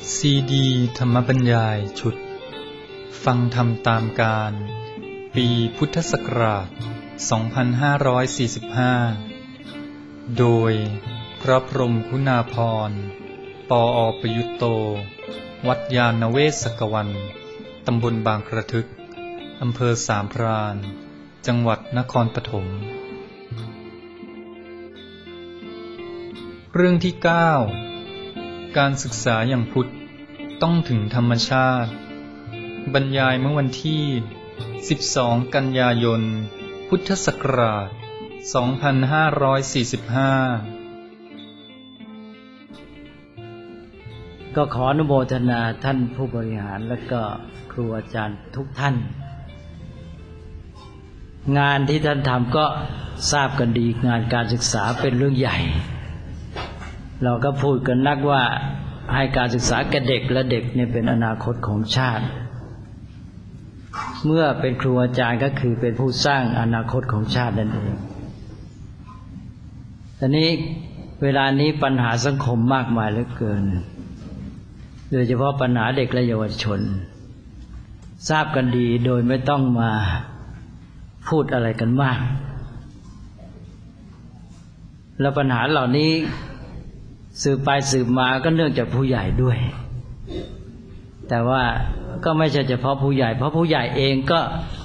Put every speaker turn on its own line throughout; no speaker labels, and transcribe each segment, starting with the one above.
ซีดีธรรมบรรยายชุดฟังธรรมตามการปีพุทธศักราช 2545 โดยพระพรหมคุณาภรณ์ ปอ.ประยุตโต วัดยานเวศกวัน ตำบลบางกระทึก อำเภอสามพราน จังหวัดนครปฐม เรื่องที่ 9 การศึกษาอย่างพุทธต้องถึงธรรมชาติบรรยายเมื่อวันที่ 12 กันยายน พุทธศักราช 2545
ก็ขออนุโมทนาท่านผู้บริหารและก็ครูอาจารย์ทุกท่านงานที่ท่านทำก็ทราบกันดีงานการศึกษาเป็นเรื่องใหญ่เราก็พูดกันนักว่าให้การศึกษาแก่เด็กและเด็กเนี่ยเป็นอนาคตของชาติเมื่อเป็นครูอาจารย์ก็คือเป็นผู้สร้างอนาคตของชาตินั่นเองตอนนี้เวลานี้ปัญหาสังคมมากมายเหลือเกินโดยเฉพาะปัญหาเด็กและเยาวชนทราบกันดีโดยไม่ต้องมาพูดอะไรกันมากแล้วปัญหาเหล่านี้สืบไปสืบมาก็เนื่องจากผู้ใหญ่ด้วยแต่ว่าก็ไม่ใช่เฉพาะผู้ใหญ่เพราะผู้ใหญ่เองก็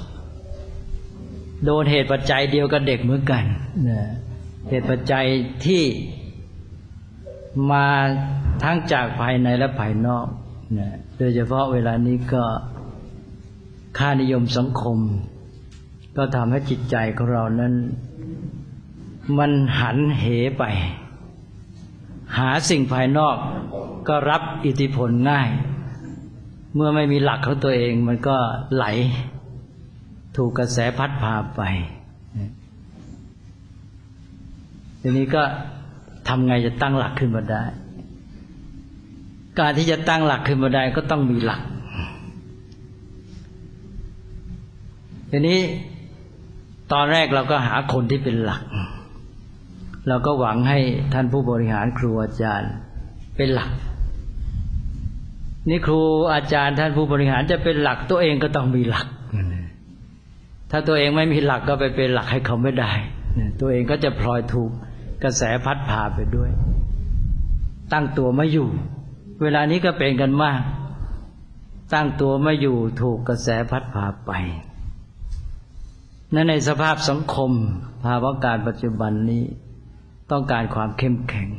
โดนเหตุปัจจัยเดียวกับเด็กเหมือนกันเหตุปัจจัยที่มาทั้งจากภายในและภายนอกโดยเฉพาะเวลานี้ก็ค่านิยมสังคมก็ทำให้จิตใจของเรานั้นมันหันเหไปหาสิ่งภายนอกก็รับอิทธิพลง่ายเมื่อไม่มีหลักของตัวเองมันก็ไหลถูกกระแสพัดพาไปทีนี้ก็ทำไงจะตั้งหลักขึ้นมาได้การที่จะตั้งหลักขึ้นมาได้ก็ต้องมีหลักทีนี้ตอนแรกเราก็หาคนที่เป็นหลักเราก็หวังให้ท่านผู้บริหารครูอาจารย์เป็นหลักนี่ครูอาจารย์ท่านผู้บริหารจะเป็นหลักตัวเองก็ต้องมีหลักถ้าตัวเองไม่มีหลักก็ไปเป็นหลักให้เขาไม่ได้ตัวเองก็จะพลอยถูกกระแสพัดพาไปด้วยตั้งตัวไม่อยู่เวลานี้ก็เป็นกันมากตั้งตัวไม่อยู่ถูกกระแสพัดพาไปนั่นในสภาพสังคมภาวะการปัจจุบันนี้ต้องการความเข้มแข็ง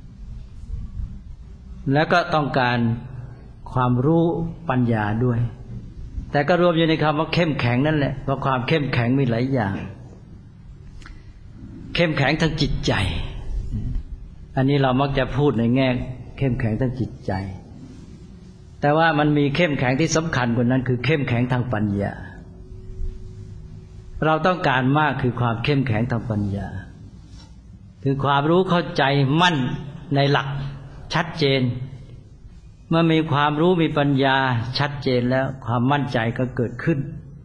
และก็ต้องการความรู้ปัญญาด้วยแต่ก็รวมอยู่ในคำว่าเข้มแข็งนั่นแหละเพราะความเข้มแข็งมีหลายอย่างเข้มแข็งทางจิตใจอันนี้เรามักจะพูดในแง่เข้มแข็งทางจิตใจแต่ว่ามันมีเข้มแข็งที่สำคัญกว่านั้นคือเข้มแข็งทางปัญญาเราต้องการมากคือความเข้มแข็งทางปัญญาคือความรู้เข้าใจมั่นในหลักชัดเจนเมื่อมีความรู้มีปัญญาชัดเจนแล้วความมั่นใจก็เกิดขึ้น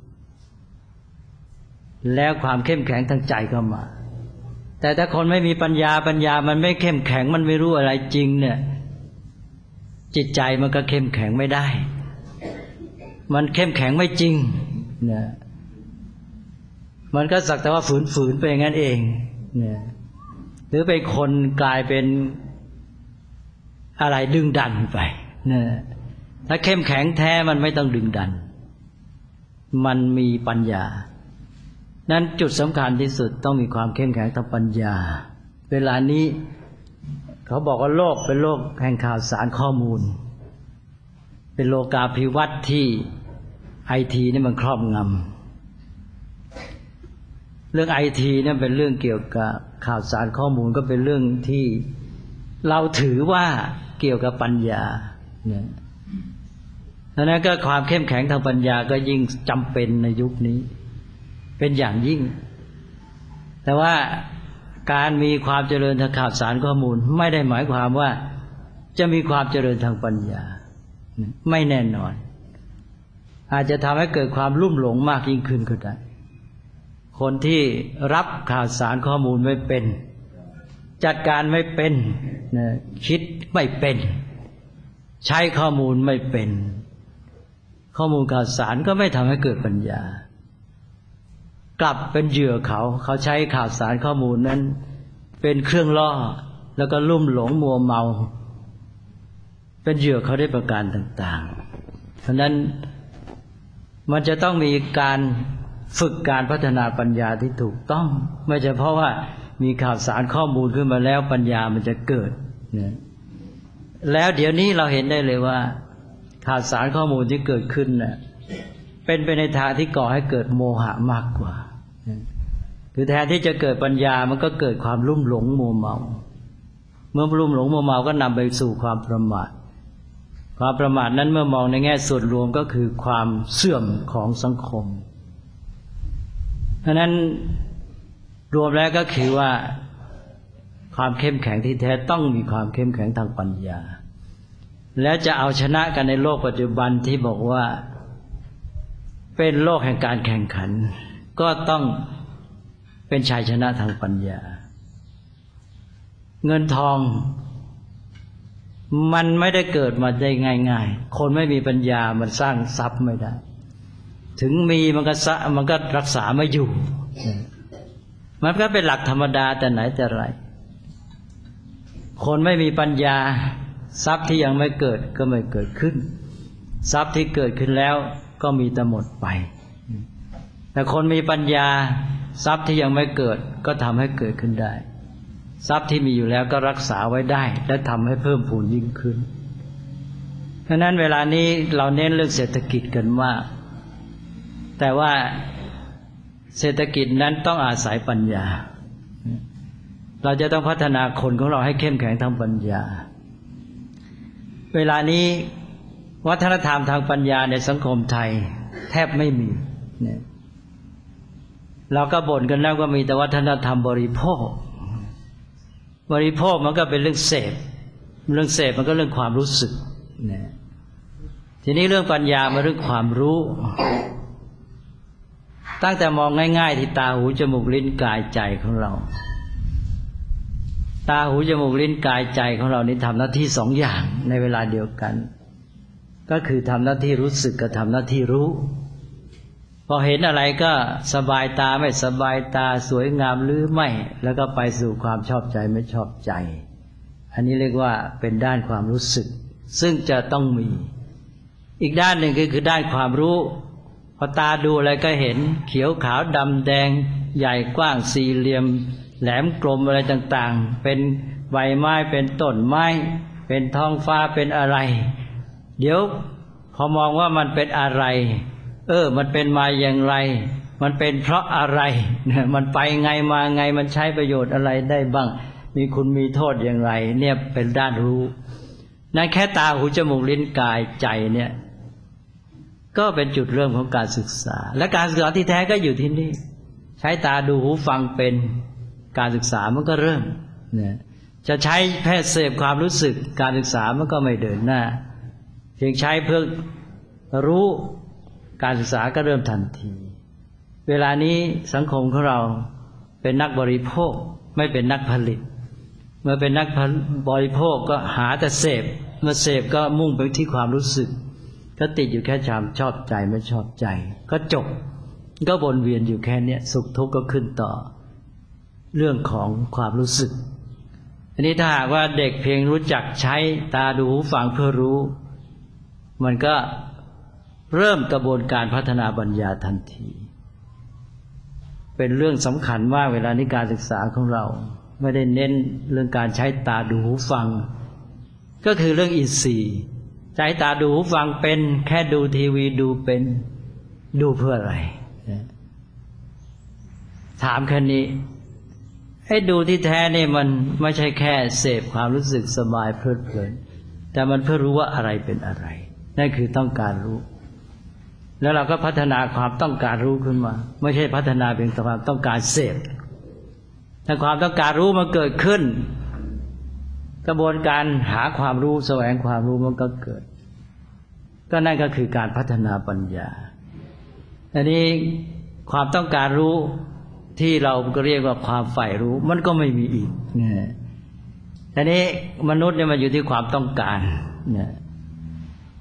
แล้วความเข้มแข็งทางใจก็มาแต่ถ้าคนไม่มีปัญญามันไม่เข้มแข็งมันไม่รู้อะไรจริงเนี่ยจิตใจมันก็เข้มแข็งไม่ได้มันเข้มแข็งไม่จริงเนี่ยมันก็สักแต่ว่าฝืนๆไปอย่างนั้นเองเนี่ยหรือเป็นคนกลายเป็นอะไรดึงดันไปเนี่ยถ้าเข้มแข็งแท้มันไม่ต้องดึงดันมันมีปัญญานั้นจุดสำคัญที่สุดต้องมีความเข้มแข็งทางปัญญาเวลานี้เขาบอกว่าโลกเป็นโลกแห่งข่าวสารข้อมูลเป็นโลกาภิวัตน์ที่ไอทีนี่มันครอบงำเรื่องไอทีเนี่ยเป็นเรื่องเกี่ยวกับข่าวสารข้อมูลก็เป็นเรื่องที่เราถือว่าเกี่ยวกับปัญญาเนี่ยดังนั้นก็ความเข้มแข็งทางปัญญาก็ยิ่งจำเป็นในยุคนี้เป็นอย่างยิ่งแต่ว่าการมีความเจริญทางข่าวสารข้อมูลไม่ได้หมายความว่าจะมีความเจริญทางปัญญาไม่แน่นอนอาจจะทำให้เกิดความลุ่มหลงมากยิ่งขึ้นก็ได้คนที่รับข่าวสารข้อมูลไม่เป็นจัดการไม่เป็นคิดไม่เป็นใช้ข้อมูลไม่เป็นข้อมูลข่าวสารก็ไม่ทำให้เกิดปัญญา กลับเป็นเหยื่อเขาใช้ข่าวสารข้อมูลนั้นเป็นเครื่องล่อแล้วก็ลุ่มหลงมัวเมาเป็นเหยื่อเขาได้ประการต่างๆเพราะนั้นมันจะต้องมีการฝึกการพัฒนาปัญญาที่ถูกต้องไม่ใช่เพราะว่ามีข่าวสารข้อมูลขึ้นมาแล้วปัญญามันจะเกิดนะแล้วเดี๋ยวนี้เราเห็นได้เลยว่าข่าวสารข้อมูลที่เกิดขึ้นน่ะเป็นไปในทางที่ก่อให้เกิดโมหะมากกว่าคือแทนที่จะเกิดปัญญามันก็เกิดความลุ่มหลงมัวเมาเมื่อลุ่มหลงมัวเมาก็นำไปสู่ความประมาทความประมาทนั้นเมื่อมองในแง่ส่วนรวมก็คือความเสื่อมของสังคมเพราะนั้นรวมแล้วก็คือว่าความเข้มแข็งที่แท้ต้องมีความเข้มแข็งทางปัญญาแล้วจะเอาชนะกันในโลกปัจจุบันที่บอกว่าเป็นโลกแห่งการแข่งขันก็ต้องเป็นชัยชนะทางปัญญาเงินทองมันไม่ได้เกิดมาได้ง่ายๆคนไม่มีปัญญามันสร้างทรัพย์ไม่ได้ถึงมีมันก็รักษาไม่อยู่มันก็เป็นหลักธรรมดาแต่ไหนแต่ไรคนไม่มีปัญญาทรัพย์ที่ยังไม่เกิดก็ไม่เกิดขึ้นทรัพย์ที่เกิดขึ้นแล้วก็มีแต่หมดไปแต่คนมีปัญญาทรัพย์ที่ยังไม่เกิดก็ทำให้เกิดขึ้นได้ทรัพย์ที่มีอยู่แล้วก็รักษาไว้ได้และทำให้เพิ่มพูนยิ่งขึ้นเพราะนั้นเวลานี้เราเน้นเรื่องเศรษฐกิจกันมากแต่ว่าเศรษฐกิจนั้นต้องอาศัยปัญญาเราจะต้องพัฒนาคนของเราให้เข้มแข็งทางปัญญาเวลานี้วัฒนธรรมทางปัญญาในสังคมไทยแทบไม่มีเนี่ยเราก็บ่นกันแล้วก็มีแต่วัฒนธรรมบริโภคมันก็เป็นเรื่องเสพมันก็เรื่องความรู้สึกเนี่ยทีนี้เรื่องปัญญามาเรื่องความรู้ตั้งแต่มองง่ายๆที่ตาหูจมูกลิ้นกายใจของเราตาหูจมูกลิ้นกายใจของเรานี่ทำหน้าที่สองอย่างในเวลาเดียวกันก็คือทำหน้าที่รู้สึกกับทำหน้าที่รู้พอเห็นอะไรก็สบายตาไม่สบายตาสวยงามหรือไม่แล้วก็ไปสู่ความชอบใจไม่ชอบใจอันนี้เรียกว่าเป็นด้านความรู้สึกซึ่งจะต้องมีอีกด้านหนึ่งคือด้านความรู้พอตาดูอะไรก็เห็นเขียวขาวดำแดงใหญ่กว้างสี่เหลี่ยมแหลมกลมอะไรต่างๆเป็นใบไม้เป็นต้นไม้เป็นท้องฟ้าเป็นอะไรเดี๋ยวพอมองว่ามันเป็นอะไรมันเป็นมาอย่างไรมันเป็นเพราะอะไรมันไปไงมาไงมันใช้ประโยชน์อะไรได้บ้างมีคุณมีโทษอย่างไรเนี่ยเป็นด้านรู้นั่นแค่ตาหูจมูกลิ้นกายใจเนี่ยก็เป็นจุดเริ่มของการศึกษาและการศึกษาที่แท้ก็อยู่ที่นี่ใช้ตาดูหูฟังเป็นการศึกษามันก็เริ่มเนี่ยจะใช้แค่เสพความรู้สึกการศึกษามันก็ไม่เดินหน้าเพียงใช้เพื่อรู้การศึกษาก็เริ่มทันทีเวลานี้สังคมของเราเป็นนักบริโภคไม่เป็นนักผลิตเมื่อเป็นนักบริโภคก็หาแต่เสพเมื่อเสพก็มุ่งไปที่ความรู้สึกก็ติดอยู่แค่ความชอบใจไม่ชอบใจก็จบก็วนเวียนอยู่แค่นี้สุขทุกข์ก็ขึ้นต่อเรื่องของความรู้สึกอันนี้ถ้าหากว่าเด็กเพียงรู้จักใช้ตาดูหูฟังเพื่อรู้มันก็เริ่มกระบวนการพัฒนาปัญญาทันทีเป็นเรื่องสำคัญมากเวลานี้การศึกษาของเราไม่ได้เน้นเรื่องการใช้ตาดูหูฟังก็คือเรื่องอินทรีย์ใช้ตาดูหูฟังเป็นแค่ดูทีวีดูเป็นดูเพื่ออะไรถามแค่นี้ให้ดูที่แท้นี่มันไม่ใช่แค่เสพความรู้สึกสบายเพลิดเพลินแต่มันเพื่อรู้ว่าอะไรเป็นอะไรนั่นคือต้องการรู้แล้วเราก็พัฒนาความต้องการรู้ขึ้นมาไม่ใช่พัฒนาเพียงแต่ความต้องการเสพถ้าความต้องการรู้มันเกิดขึ้นกระบวนการหาความรู้แสวงความรู้มันก็เกิดก็นั่นก็คือการพัฒนาปัญญาอันนี้ความต้องการรู้ที่เราก็เรียกว่าความใฝ่รู้มันก็ไม่มีอีกเนี่ยอันนี้มนุษย์เนี่ยมันอยู่ที่ความต้องการเนี่ย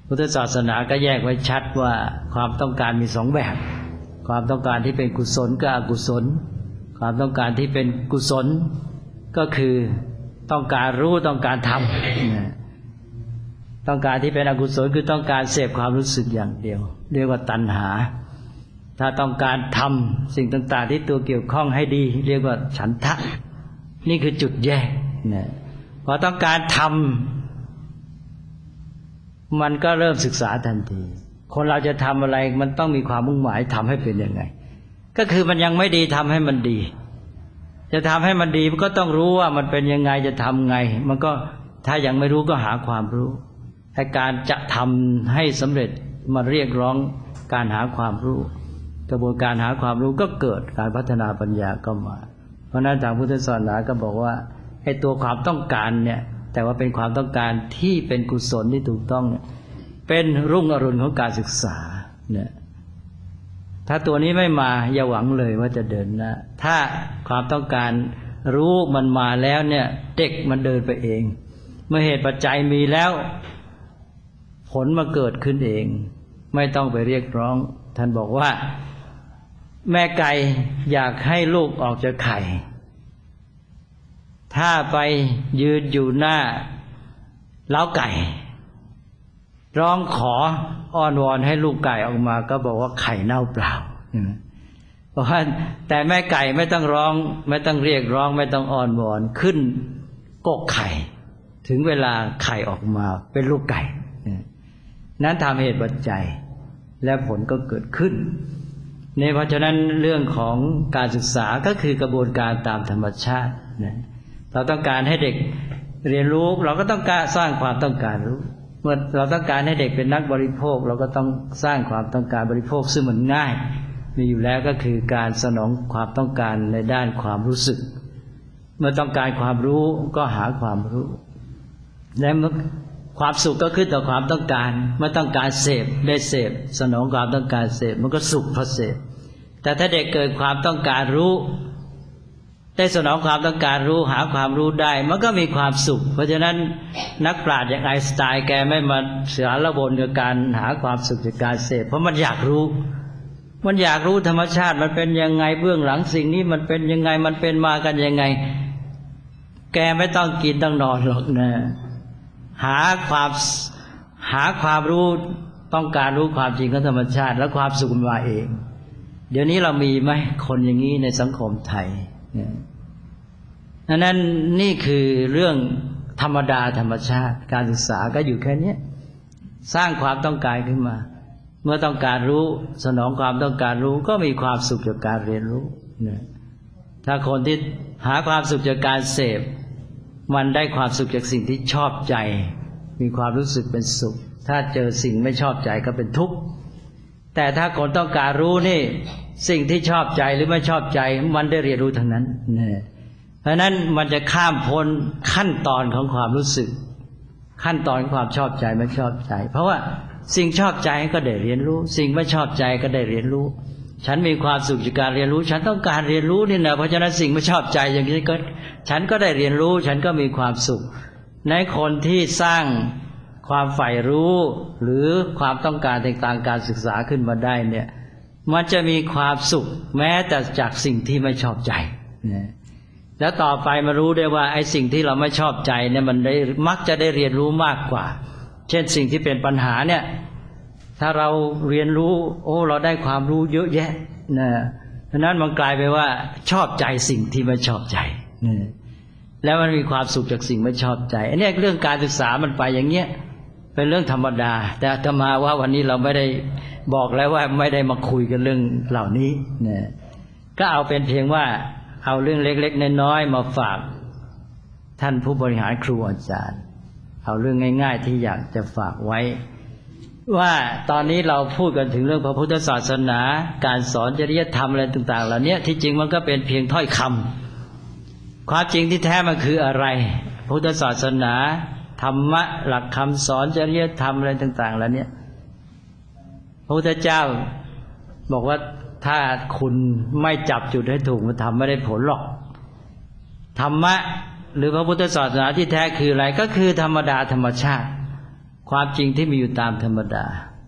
พุทธศาสนาก็แยกไว้ชัดว่าความต้องการมีสองแบบความต้องการที่เป็นกุศลกับอกุศลความต้องการที่เป็นกุศลก็คือต้องการรู้ต้องการทำต้องการที่เป็นอกุศลคือต้องการเสพความรู้สึกอย่างเดียวเรียกว่าตัณหาถ้าต้องการทำสิ่งต่างๆที่ตัวเกี่ยวข้องให้ดีเรียกว่าฉันทะนี่คือจุดแยกนะพอต้องการทำมันก็เริ่มศึกษาทันทีคนเราจะทำอะไรมันต้องมีความมุ่งหมายทำให้เป็นยังไงก็คือมันยังไม่ดีทำให้มันดีจะทำให้มันดีมันก็ต้องรู้ว่ามันเป็นยังไงจะทำไงมันก็ถ้ายังไม่รู้ก็หาความรู้ให้การจะทำให้สำเร็จมาเรียกร้องการหาความรู้กระบวนการหาความรู้ก็เกิดการพัฒนาปัญญาก็มาเพราะนั้นทางพุทธศาสนาก็บอกว่าไอ้ตัวความต้องการเนี่ยแต่ว่าเป็นความต้องการที่เป็นกุศลที่ถูกต้องเนี่ยเป็นรุ่งอรุณของการศึกษาเนี่ยถ้าตัวนี้ไม่มาอย่าหวังเลยว่าจะเดินหน้าถ้าความต้องการรู้มันมาแล้วเนี่ยเด็กมันเดินไปเองเมื่อเหตุปัจจัยมีแล้วผลมาเกิดขึ้นเองไม่ต้องไปเรียกร้องท่านบอกว่าแม่ไก่อยากให้ลูกออกจากไข่ถ้าไปยืนอยู่หน้าเล้าไก่ร้องขออ้อนวอนให้ลูกไก่ออกมาก็บอกว่าไข่เน่าเปล่าเพราะว่าแต่แม่ไก่ไม่ต้องร้องไม่ต้องเรียกร้องไม่ต้องอ้อนวอนขึ้นกกไข่ถึงเวลาไข่ออกมาเป็นลูกไก่นั้นทำเหตุปัจจัยและผลก็เกิดขึ้นในเพราะฉะนั้นเรื่องของการศึกษาก็คือกระบวนการตามธรรมชาติเราต้องการให้เด็กเรียนรู้เราก็ต้องการสร้างความต้องการรู้เมื่อเราต้องการให้เด็กเป็นนักบริโภคเราก็ต้องสร้างความต้องการบริโภคซึ่งมันง่ายมีอยู่แล้วก็คือการสนองความต้องการในด้านความรู้สึกเมื่อต้องการความรู้ก็หาความรู้และเมื่อความสุขก็ขึ้นต่อความต้องการเมื่อต้องการเสพได้เสพสนองความต้องการเสพมันก็สุขเพราะเสพแต่ถ้าเด็กเกิดความต้องการรู้ได้สนองความต้องการรู้หาความรู้ได้มันก็มีความสุขเพราะฉะนั้นนักปราชญ์อย่างไอน์สไตน์แกไม่มาเสียระบนกับการหาความสุขจากการเสพเพราะมันอยากรู้ธรรมชาติมันเป็นยังไงเบื้องหลังสิ่งนี้มันเป็นยังไงมันเป็นมากันยังไงแกไม่ต้องกินต้องนอนหรอกนะหาความรู้ต้องการรู้ความจริงของธรรมชาติแล้วความสุขมันมาเองเดี๋ยวนี้เรามีไหมคนอย่างนี้ในสังคมไทยนั้นนี่คือเรื่องธรรมดาธรรมชาติการศึกษาก็อยู่แค่นี้สร้างความต้องการขึ้นมาเมื่อต้องการรู้สนองความต้องการรู้ก็มีความสุขจากการเรียนรู้ถ้าคนที่หาความสุขจากการเสพมันได้ความสุขจากสิ่งที่ชอบใจมีความรู้สึกเป็นสุขถ้าเจอสิ่งไม่ชอบใจก็เป็นทุกข์แต่ถ้าคนต้องการรู้นี่สิ่งที่ชอบใจหรือไม่ชอบใจมันได้เรียนรู้ทั้งนั้นเพราะนั้นมันจะข้ามพ้นขั้นตอนของความรู้สึกขั้นตอนของความชอบใจไม่ชอบใจเพราะว่าสิ่งชอบใจก็ได้เรียนรู้สิ่งไม่ชอบใจก็ได้เรียนรู้ฉันมีความสุขจากการเรียนรู้ฉันต้องการเรียนรู้นี่นะเพราะฉะนั้นสิ่งไม่ชอบใจอย่างนี้ก็ฉันก็ได้เรียนรู้ฉันก็มีความสุขในคนที่สร้างความใฝ่รู้หรือความต้องการต่างๆการศึกษาขึ้นมาได้เนี่ยมันจะมีความสุขแม้แต่จากสิ่งที่ไม่ชอบใจแล้วต่อไปมารู้ได้ว่าไอ้สิ่งที่เราไม่ชอบใจเนี่ยมันได้มักจะได้เรียนรู้มากกว่าเช่นสิ่งที่เป็นปัญหาเนี่ยถ้าเราเรียนรู้เราได้ความรู้เยอะแยะนะฉะนั้นมันกลายไปว่าชอบใจสิ่งที่ไม่ชอบใจแล้วมันมีความสุขจากสิ่งไม่ชอบใจอันนี้เรื่องการศึกษามันไปอย่างเงี้ยเป็นเรื่องธรรมดาแต่อาตมาว่าวันนี้เราไม่ได้บอกแล้วว่าไม่ได้มาคุยกันเรื่องเหล่านี้นะก็เอาเป็นเพียงว่าเอาเรื่องเล็กๆน้อยๆมาฝากท่านผู้บริหารครูอาจารย์เอาเรื่องง่ายๆที่อยากจะฝากไว้ว่าตอนนี้เราพูดกันถึงเรื่องพระพุทธศาสนาการสอนจริยธรรมอะไรต่างๆเหล่านี้ที่จริงมันก็เป็นเพียงถ้อยคำความจริงที่แท้มันคืออะไรพุทธศาสนาธรรมะหลักคำสอนจริยธรรมอะไรต่างๆเหล่านี้พระพุทธเจ้าบอกว่าถ้าคุณไม่จับจุดให้ถูกมันทำไม่ได้ผลหรอกธรรมะหรือพระพุทธศาสนาที่แท้คืออะไรก็คือธรรมดาธรรมชาติความจริงที่มีอยู่ตามธรรมดา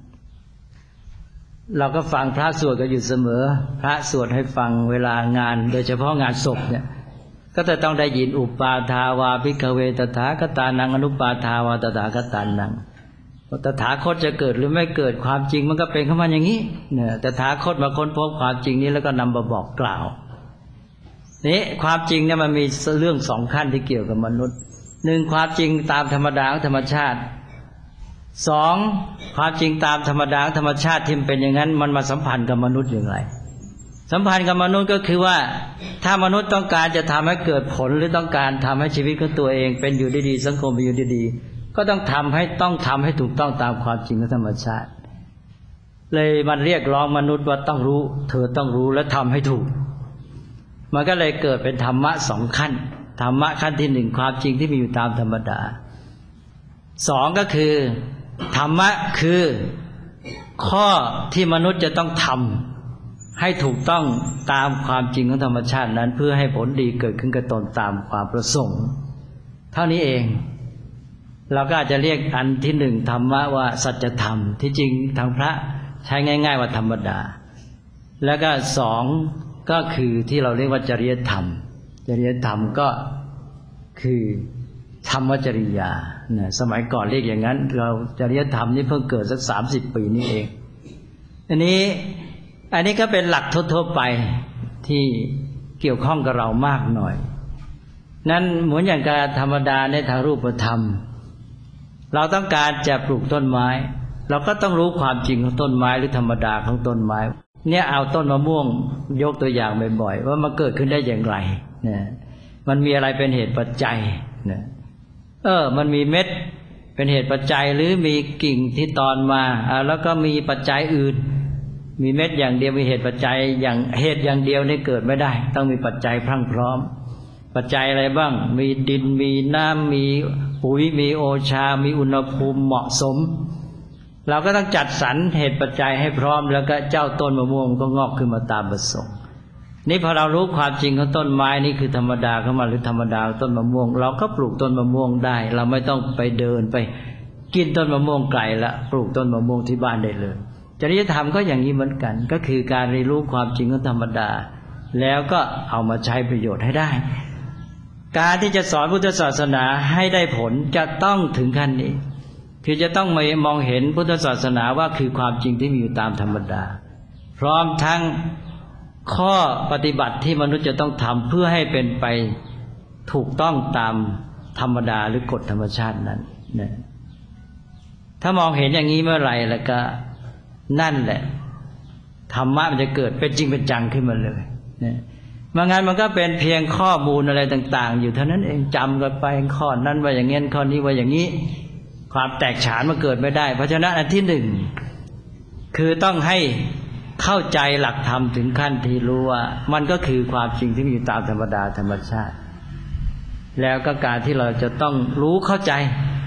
เราก็ฟังพระสวดกันอยู่เสมอพระสวดให้ฟังเวลางานโดยเฉพาะงานศพเนี่ยก็จะต้องได้ยินอุปาทาวาภิกขเวตถาคตานังอนุปาทาวาตถาคตานังตถาคตจะเกิดหรือไม่เกิดความจริงมันก็เป็นขึ้นมาอย่างนี้เนี่ยตถาคตมาค้นพบความจริงนี้แล้วก็นำมาบอกกล่าวนี่ความจริงเนี่ยมันมีเรื่องสองขั้นที่เกี่ยวกับมนุษย์หนึ่งความจริงตามธรรมดาของธรรมชาติสองความจริงตามธรรมดาธรรมชาติที่เป็นอย่างนั้นมันมาสัมพันธ์กับมนุษย์อย่างไรสัมพันธ์กับมนุษย์ก็คือว่าถ้ามนุษย์ต้องการจะทำให้เกิดผลหรือต้องการทำให้ชีวิตของตัวเองเป็นอยู่ดีๆสังคมเป็นอยู่ดีๆก็ต้องทำให้ถูกต้องตามความจริงของธรรมชาติเลยมันเรียกร้องมนุษย์ว่าต้องรู้เธอต้องรู้และทำให้ถูกมันก็เลยเกิดเป็นธรรมะสองขั้นธรรมะขั้นที่หนึ่งความจริงที่มีอยู่ตามธรรมดาสองก็คือธรรมะคือข้อที่มนุษย์จะต้องทำให้ถูกต้องตามความจริงของธรรมชาตินั้นเพื่อให้ผลดีเกิดขึ้นกับตนตามความประสงค์เท่านี้เองเราก็อาจจะเรียกอันที่หนึ่งธรรมะว่าสัจธรรมที่จริงทางพระใช้ง่ายๆว่าธรรมดาแล้วก็สองก็คือที่เราเรียกว่าจริยธรรมจริยธรรมก็คือธรรมจริยาเนี่ยสมัยก่อนเรียกอย่างนั้นเราจริยธรรมนี่เพิ่งเกิดสัก30 ปีนี้เองอันนี้ก็เป็นหลักทั่วๆไปที่เกี่ยวข้องกับเรามากหน่อยนั้นเหมือนอย่างการธรรมดาในทางรูปธรรมเราต้องการจะปลูกต้นไม้เราก็ต้องรู้ความจริงของต้นไม้หรือธรรมดาของต้นไม้เนี่ยเอาต้นมะม่วงยกตัวอย่างบ่อยๆว่ามันเกิดขึ้นได้อย่างไรเนี่ยมันมีอะไรเป็นเหตุปัจจัยเนี่ยมันมีเม็ดเป็นเหตุปัจจัยหรือมีกิ่งที่ตอนมาแล้วก็มีปัจจัยอื่นมีเม็ดอย่างเดียวมีเหตุปัจจัยอย่างเหตุอย่างเดียวนี่เกิดไม่ได้ต้องมีปัจจัยพรั่งพร้อมปัจจัยอะไรบ้างมีดินมีน้ำมีปุ๋ยมีโอชามีอุณหภูมิเหมาะสมเราก็ต้องจัดสรรเหตุปัจจัยให้พร้อมแล้วก็เจ้าต้นมะม่วงก็งอกขึ้นมาตามประสงค์นี่พอเรารู้ความจริงของต้นไม้นี่คือธรรมดาเข้ามาหรือธรรมดาต้นมะม่วงเราก็ปลูกต้นมะม่วงได้เราไม่ต้องไปเดินไปกินต้นมะม่วงไกลละปลูกต้นมะม่วงที่บ้านได้เลยจริยธรรมก็อย่างนี้เหมือนกันก็คือการเรียนรู้ความจริงของธรรมดาแล้วก็เอามาใช้ประโยชน์ให้ได้การที่จะสอนพุทธศาสนาให้ได้ผลจะต้องถึงขั้นนี้คือจะต้องมองเห็นพุทธศาสนาว่าคือความจริงที่มีอยู่ตามธรรมดาพร้อมทั้งข้อปฏิบัติที่มนุษย์จะต้องทำเพื่อให้เป็นไปถูกต้องตามธรรมดาหรือกฎธรรมชาตินั้นนะถ้ามองเห็นอย่างนี้เมื่อไหร่แล้วก็นั่นแหละธรรมะมันจะเกิดเป็นจริงเป็นจังขึ้นมาเลยนะไม่งั้นมันก็เป็นเพียงข้อมูลอะไรต่างๆอยู่เท่านั้นเองจำกันไปข้อนั้นว่าอย่างงี้ข้อนี้ว่าอย่างนี้ความแตกฉานมันเกิดไม่ได้เพราะฉะนั้นอันที่หนึ่งคือต้องให้เข้าใจหลักธรรมถึงขั้นที่รู้ว่ามันก็คือความจริงที่มีอยู่ตามธรรมดาธรรมชาติแล้วก็การที่เราจะต้องรู้เข้าใจ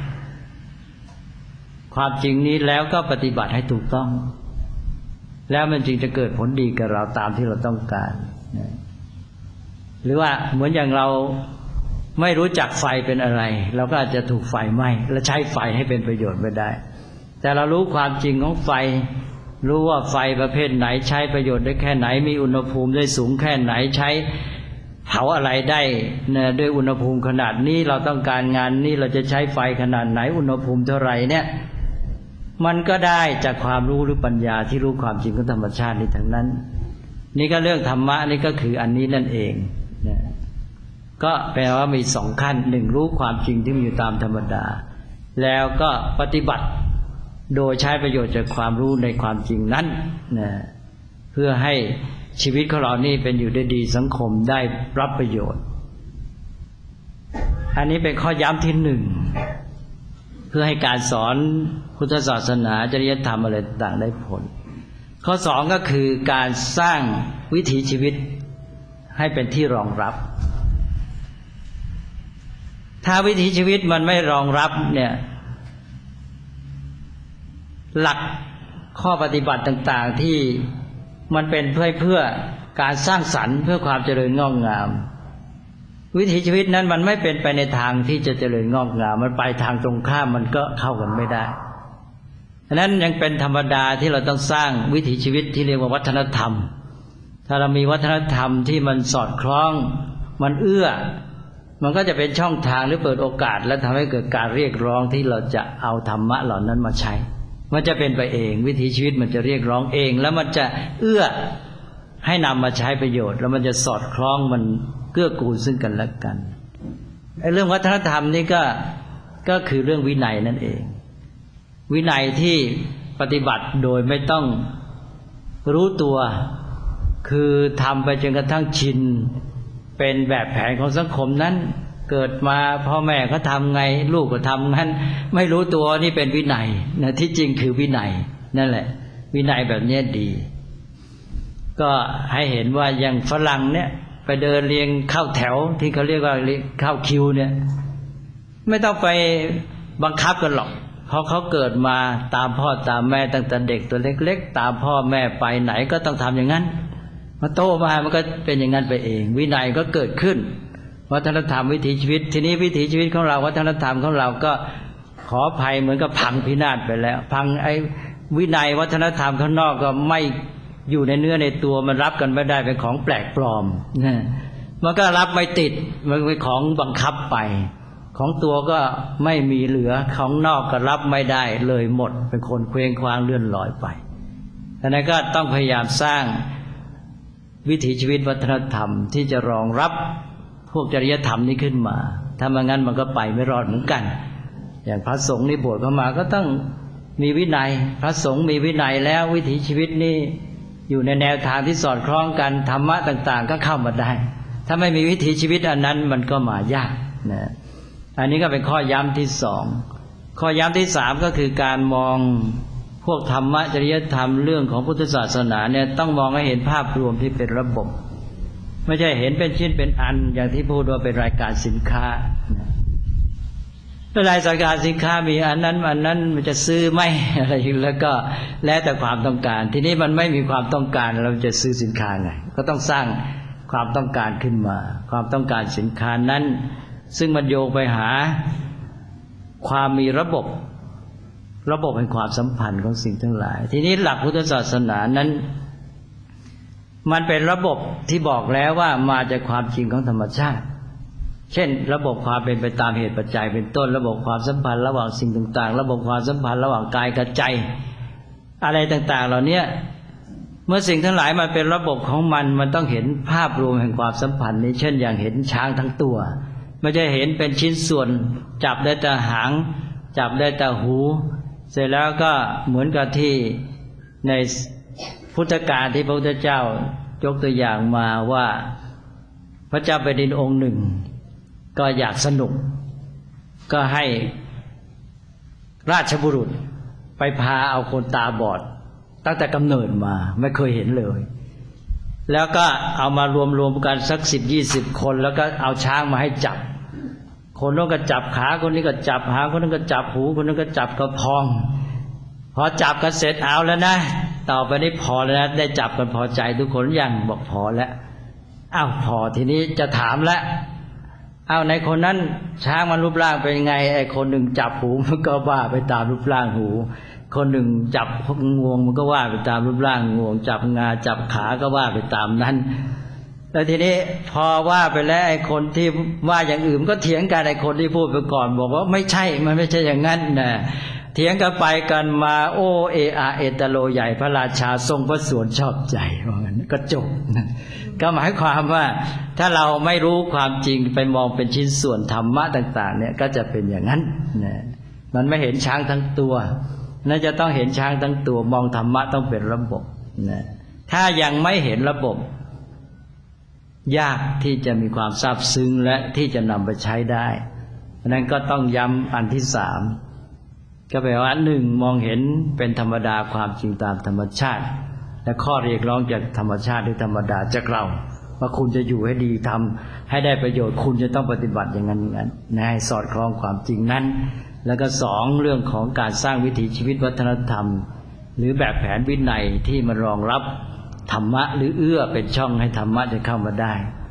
ความจริงนี้แล้วก็ปฏิบัติให้ถูกต้องแล้วมันจึงจะเกิดผลดีกับเราตามที่เราต้องการหรือว่าเหมือนอย่างเราไม่รู้จักไฟเป็นอะไรเราก็อาจจะถูกไฟไหม้และใช้ไฟให้เป็นประโยชน์ไม่ได้แต่เรารู้ความจริงของไฟรู้ว่าไฟประเภทไหนใช้ประโยชน์ได้แค่ไหนมีอุณหภูมิได้สูงแค่ไหนใช้เผาอะไรได้เนี่ยด้วยอุณหภูมิขนาดนี้เราต้องการงานนี้เราจะใช้ไฟขนาดไหนอุณหภูมิเท่าไหร่เนี่ยมันก็ได้จากความรู้หรือปัญญาที่รู้ความจริงของธรรมชาตินี้ทั้งนั้นนี่ก็เรื่องธรรมะนี่ก็คืออันนี้นั่นเองนะก็แปลว่ามีสองขั้นหนึ่งรู้ความจริงที่มีอยู่ตามธรรมดาแล้วก็ปฏิบัติโดยใช้ประโยชน์จากความรู้ในความจริงนั้นนะเพื่อให้ชีวิตของเรานี่เป็นอยู่ได้ดีสังคมได้รับประโยชน์อันนี้เป็นข้อย้ำที่หนึ่งเพื่อให้การสอนพุทธศาสนาจริยธรรมอะไรต่างได้ผลข้อสองก็คือการสร้างวิถีชีวิตให้เป็นที่รองรับถ้าวิถีชีวิตมันไม่รองรับเนี่ยหลักข้อปฏิบัติต่างๆที่มันเป็นเพื่อการสร้างสรรค์เพื่อความเจริญงอกงามวิถีชีวิตนั้นมันไม่เป็นไปในทางที่จะเจริญงอกงามมันไปทางตรงข้ามมันก็เข้ากันไม่ได้ฉะนั้นยังเป็นธรรมดาที่เราต้องสร้างวิถีชีวิตที่เรียกว่าวัฒนธรรมถ้าเรามีวัฒนธรรมที่มันสอดคล้องมันเอื้อมันก็จะเป็นช่องทางหรือเปิดโอกาสและทำให้เกิดการเรียกร้องที่เราจะเอาธรรมะเหล่านั้นมาใช้มันจะเป็นไปเองวิถีชีวิตมันจะเรียกร้องเองแล้วมันจะเอื้อให้นำมาใช้ประโยชน์แล้วมันจะสอดคล้องมันเกื้อกูลซึ่งกันและกันไอ้เรื่องวัฒนธรรมนี่ก็คือเรื่องวินัยนั่นเองวินัยที่ปฏิบัติโดยไม่ต้องรู้ตัวคือทำไปจนกระทั่งชินเป็นแบบแผนของสังคมนั้นเกิดมาพ่อแม่เขาทำไงลูกก็ทำงั้นไม่รู้ตัวนี่เป็นวินัยนะที่จริงคือวินัยนั่นแหละวินัยแบบนี้ดีก็ให้เห็นว่าอย่างฝรั่งเนี่ยไปเดินเรียงเข้าแถวที่เขาเรียกว่าเข้าคิวเนี่ยไม่ต้องไปบังคับกันหรอกเพราะเขาเกิดมาตามพ่อตามแม่ตั้งแต่เด็กตัวเล็กๆตามพ่อแม่ไปไหนก็ต้องทำอย่างนั้นมาโตมามันก็เป็นอย่างนั้นไปเองวินัยก็เกิดขึ้นวัฒนธรรมวิถีชีวิตทีนี้วิถีชีวิตของเราวัฒนธรรมของเราก็ขออภัยเหมือนกับพังพินาศไปแล้วพังไอ้วินัยวัฒนธรรมข้างนอกก็ไม่อยู่ในเนื้อในตัวมันรับกันไม่ได้เป็นของแปลกปลอมมันก็รับไม่ติดมันเป็นของบังคับไปของตัวก็ไม่มีเหลือของนอกก็รับไม่ได้เลยหมดเป็นคนเคว้งคว้างเลื่อนลอยไปดังนั้นก็ต้องพยายามสร้างวิถีชีวิตวัฒนธรรมที่จะรองรับพวกจริยธรรมนี้ขึ้นมาถ้าไม่งั้นมันก็ไปไม่รอดเหมือนกันอย่างพระสงฆ์นี่บวชเข้ามาก็ต้องมีวินัยพระสงฆ์มีวินัยแล้ววิถีชีวิตนี่อยู่ในแนวทางที่สอดคล้องกันธรรมะต่างๆก็เข้ามาได้ถ้าไม่มีวิถีชีวิตอันนั้นมันก็มายากนะอันนี้ก็เป็นข้อย้ำที่สองข้อย้ำที่สามก็คือการมองพวกธรรมะจริยธรรมเรื่องของพุทธศาสนาเนี่ยต้องมองให้เห็นภาพรวมที่เป็นระบบไม่ใช่เห็นเป็นชิ้นเป็นอันอย่างที่พูดว่าเป็นรายการสินค้ารายการสินค้ามีอันนั้นมันจะซื้อไหมอะไรแล้วก็แล้วแต่ความต้องการทีนี้มันไม่มีความต้องการเราจะซื้อสินค้าไงก็ต้องสร้างความต้องการขึ้นมาความต้องการสินค้านั้นซึ่งมันโยงไปหาความมีระบบแห่งความสัมพันธ์ของสิ่งทั้งหลายทีนี้หลักพุทธศาสนานั้นมันเป็นระบบที่บอกแล้วว่ามาจากความจริงของธรรมชาติเช่นระบบความเป็นไปตามเหตุปัจจัยเป็นต้นระบบความสัมพันธ์ระหว่างสิ่งต่างๆระบบความสัมพันธ์ระหว่างกายกับใจอะไรต่างๆเหล่านี้เมื่อสิ่งทั้งหลายมันเป็นระบบของมันต้องเห็นภาพรวมแห่งความสัมพันธ์นี้เช่นอย่างเห็นช้างทั้งตัวไม่ใช่เห็นเป็นชิ้นส่วนจับได้แต่หางจับได้แต่หูเสร็จแล้วก็เหมือนกับที่ในพุทธกาลที่พระพุทธเจ้ายกตัวอย่างมาว่าพระเจ้าแผ่นดินองค์หนึ่งก็อยากสนุกก็ให้ราชบุรุษไปพาเอาคนตาบอดตั้งแต่กำเนิดมาไม่เคยเห็นเลยแล้วก็เอามารวมกันสัก10-20 คนแล้วก็เอาช้างมาให้จับคนนู้นก็จับขาคนนี้ก็จับหางคนนั้นก็จับหูคนนั้นก็จับกระพองพอจับกันเสร็จเอาแล้วนะต่อไปนี้พอแล้วนะได้จับกันพอใจทุกคนยังบอกพอแล้วอ้าวพอทีนี้จะถามแล้วอ้าวในคนนั้นช้างมันรูปร่างเป็นยังไงไอ้คนหนึ่งจับหูมันก็ว่าไปตามรูปร่างหูคนหนึ่งจับงวงมันก็ว่าไปตามรูปร่างงวงจับงาจับขาก็ว่าไปตามนั้นแล้วทีนี้พอว่าไปแล้วไอ้คนที่ว่าอย่างอื่นก็เถียงกันไอ้คนที่พูดไปก่อนบอกว่าไม่ใช่มันไม่ใช่อย่างนั้นนะเถียงกันไปกันมาโอเออาเอตโลใหญ่พระราชาทรงพระสวนชอบใจว่างั้นก็จบก็หมายความว่าถ้าเราไม่รู้ความจริงไปมองเป็นชิ้นส่วนธรรมะต่างๆเนี่ยก็จะเป็นอย่างนั้นนะมันไม่เห็นช้างทั้งตัวน่าจะต้องเห็นช้างทั้งตัวมองธรรมะต้องเป็นระบบนะถ้ายังไม่เห็นระบบยากที่จะมีความซาบซึ้งและที่จะนำไปใช้ได้เพราะนั้นก็ต้องย้ำอันที่สามก็แปลว่าหนึ่งมองเห็นเป็นธรรมดาความจริงตามธรรมชาติและข้อเรียกร้องจากธรรมชาติหรือธรรมดาจากเราว่าคุณจะอยู่ให้ดีทำให้ได้ประโยชน์คุณจะต้องปฏิบัติอย่างนั้นให้สอดคล้องความจริงนั้นแล้วก็สองเรื่องของการสร้างวิถีชีวิตวัฒนธรรมหรือแบบแผนวินัยที่มันรองรับธรรมะหรือเอื้อเป็นช่องให้ธรรมะจะเข้ามาได้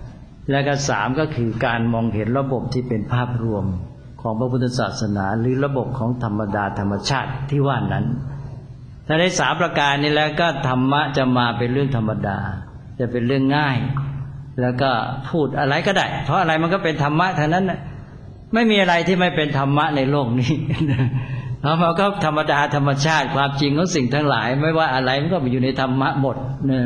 และก็3ก็คือการมองเห็นระบบที่เป็นภาพรวมของพระพุทธศาสนาหรือระบบของธรรมดาธรรมชาติที่ว่านั้นถ้าได้3ประการนี้แล้วก็ธรรมะจะมาเป็นเรื่องธรรมดาจะเป็นเรื่องง่ายแล้วก็พูดอะไรก็ได้เพราะอะไรมันก็เป็นธรรมะเท่านั้นนะไม่มีอะไรที่ไม่เป็นธรรมะในโลกนี้แล้วมันก็ธรรมดาธรรมชาติความจริงของสิ่งทั้งหลายไม่ว่าอะไรมันก็อยู่ในธรรมะหมดนะ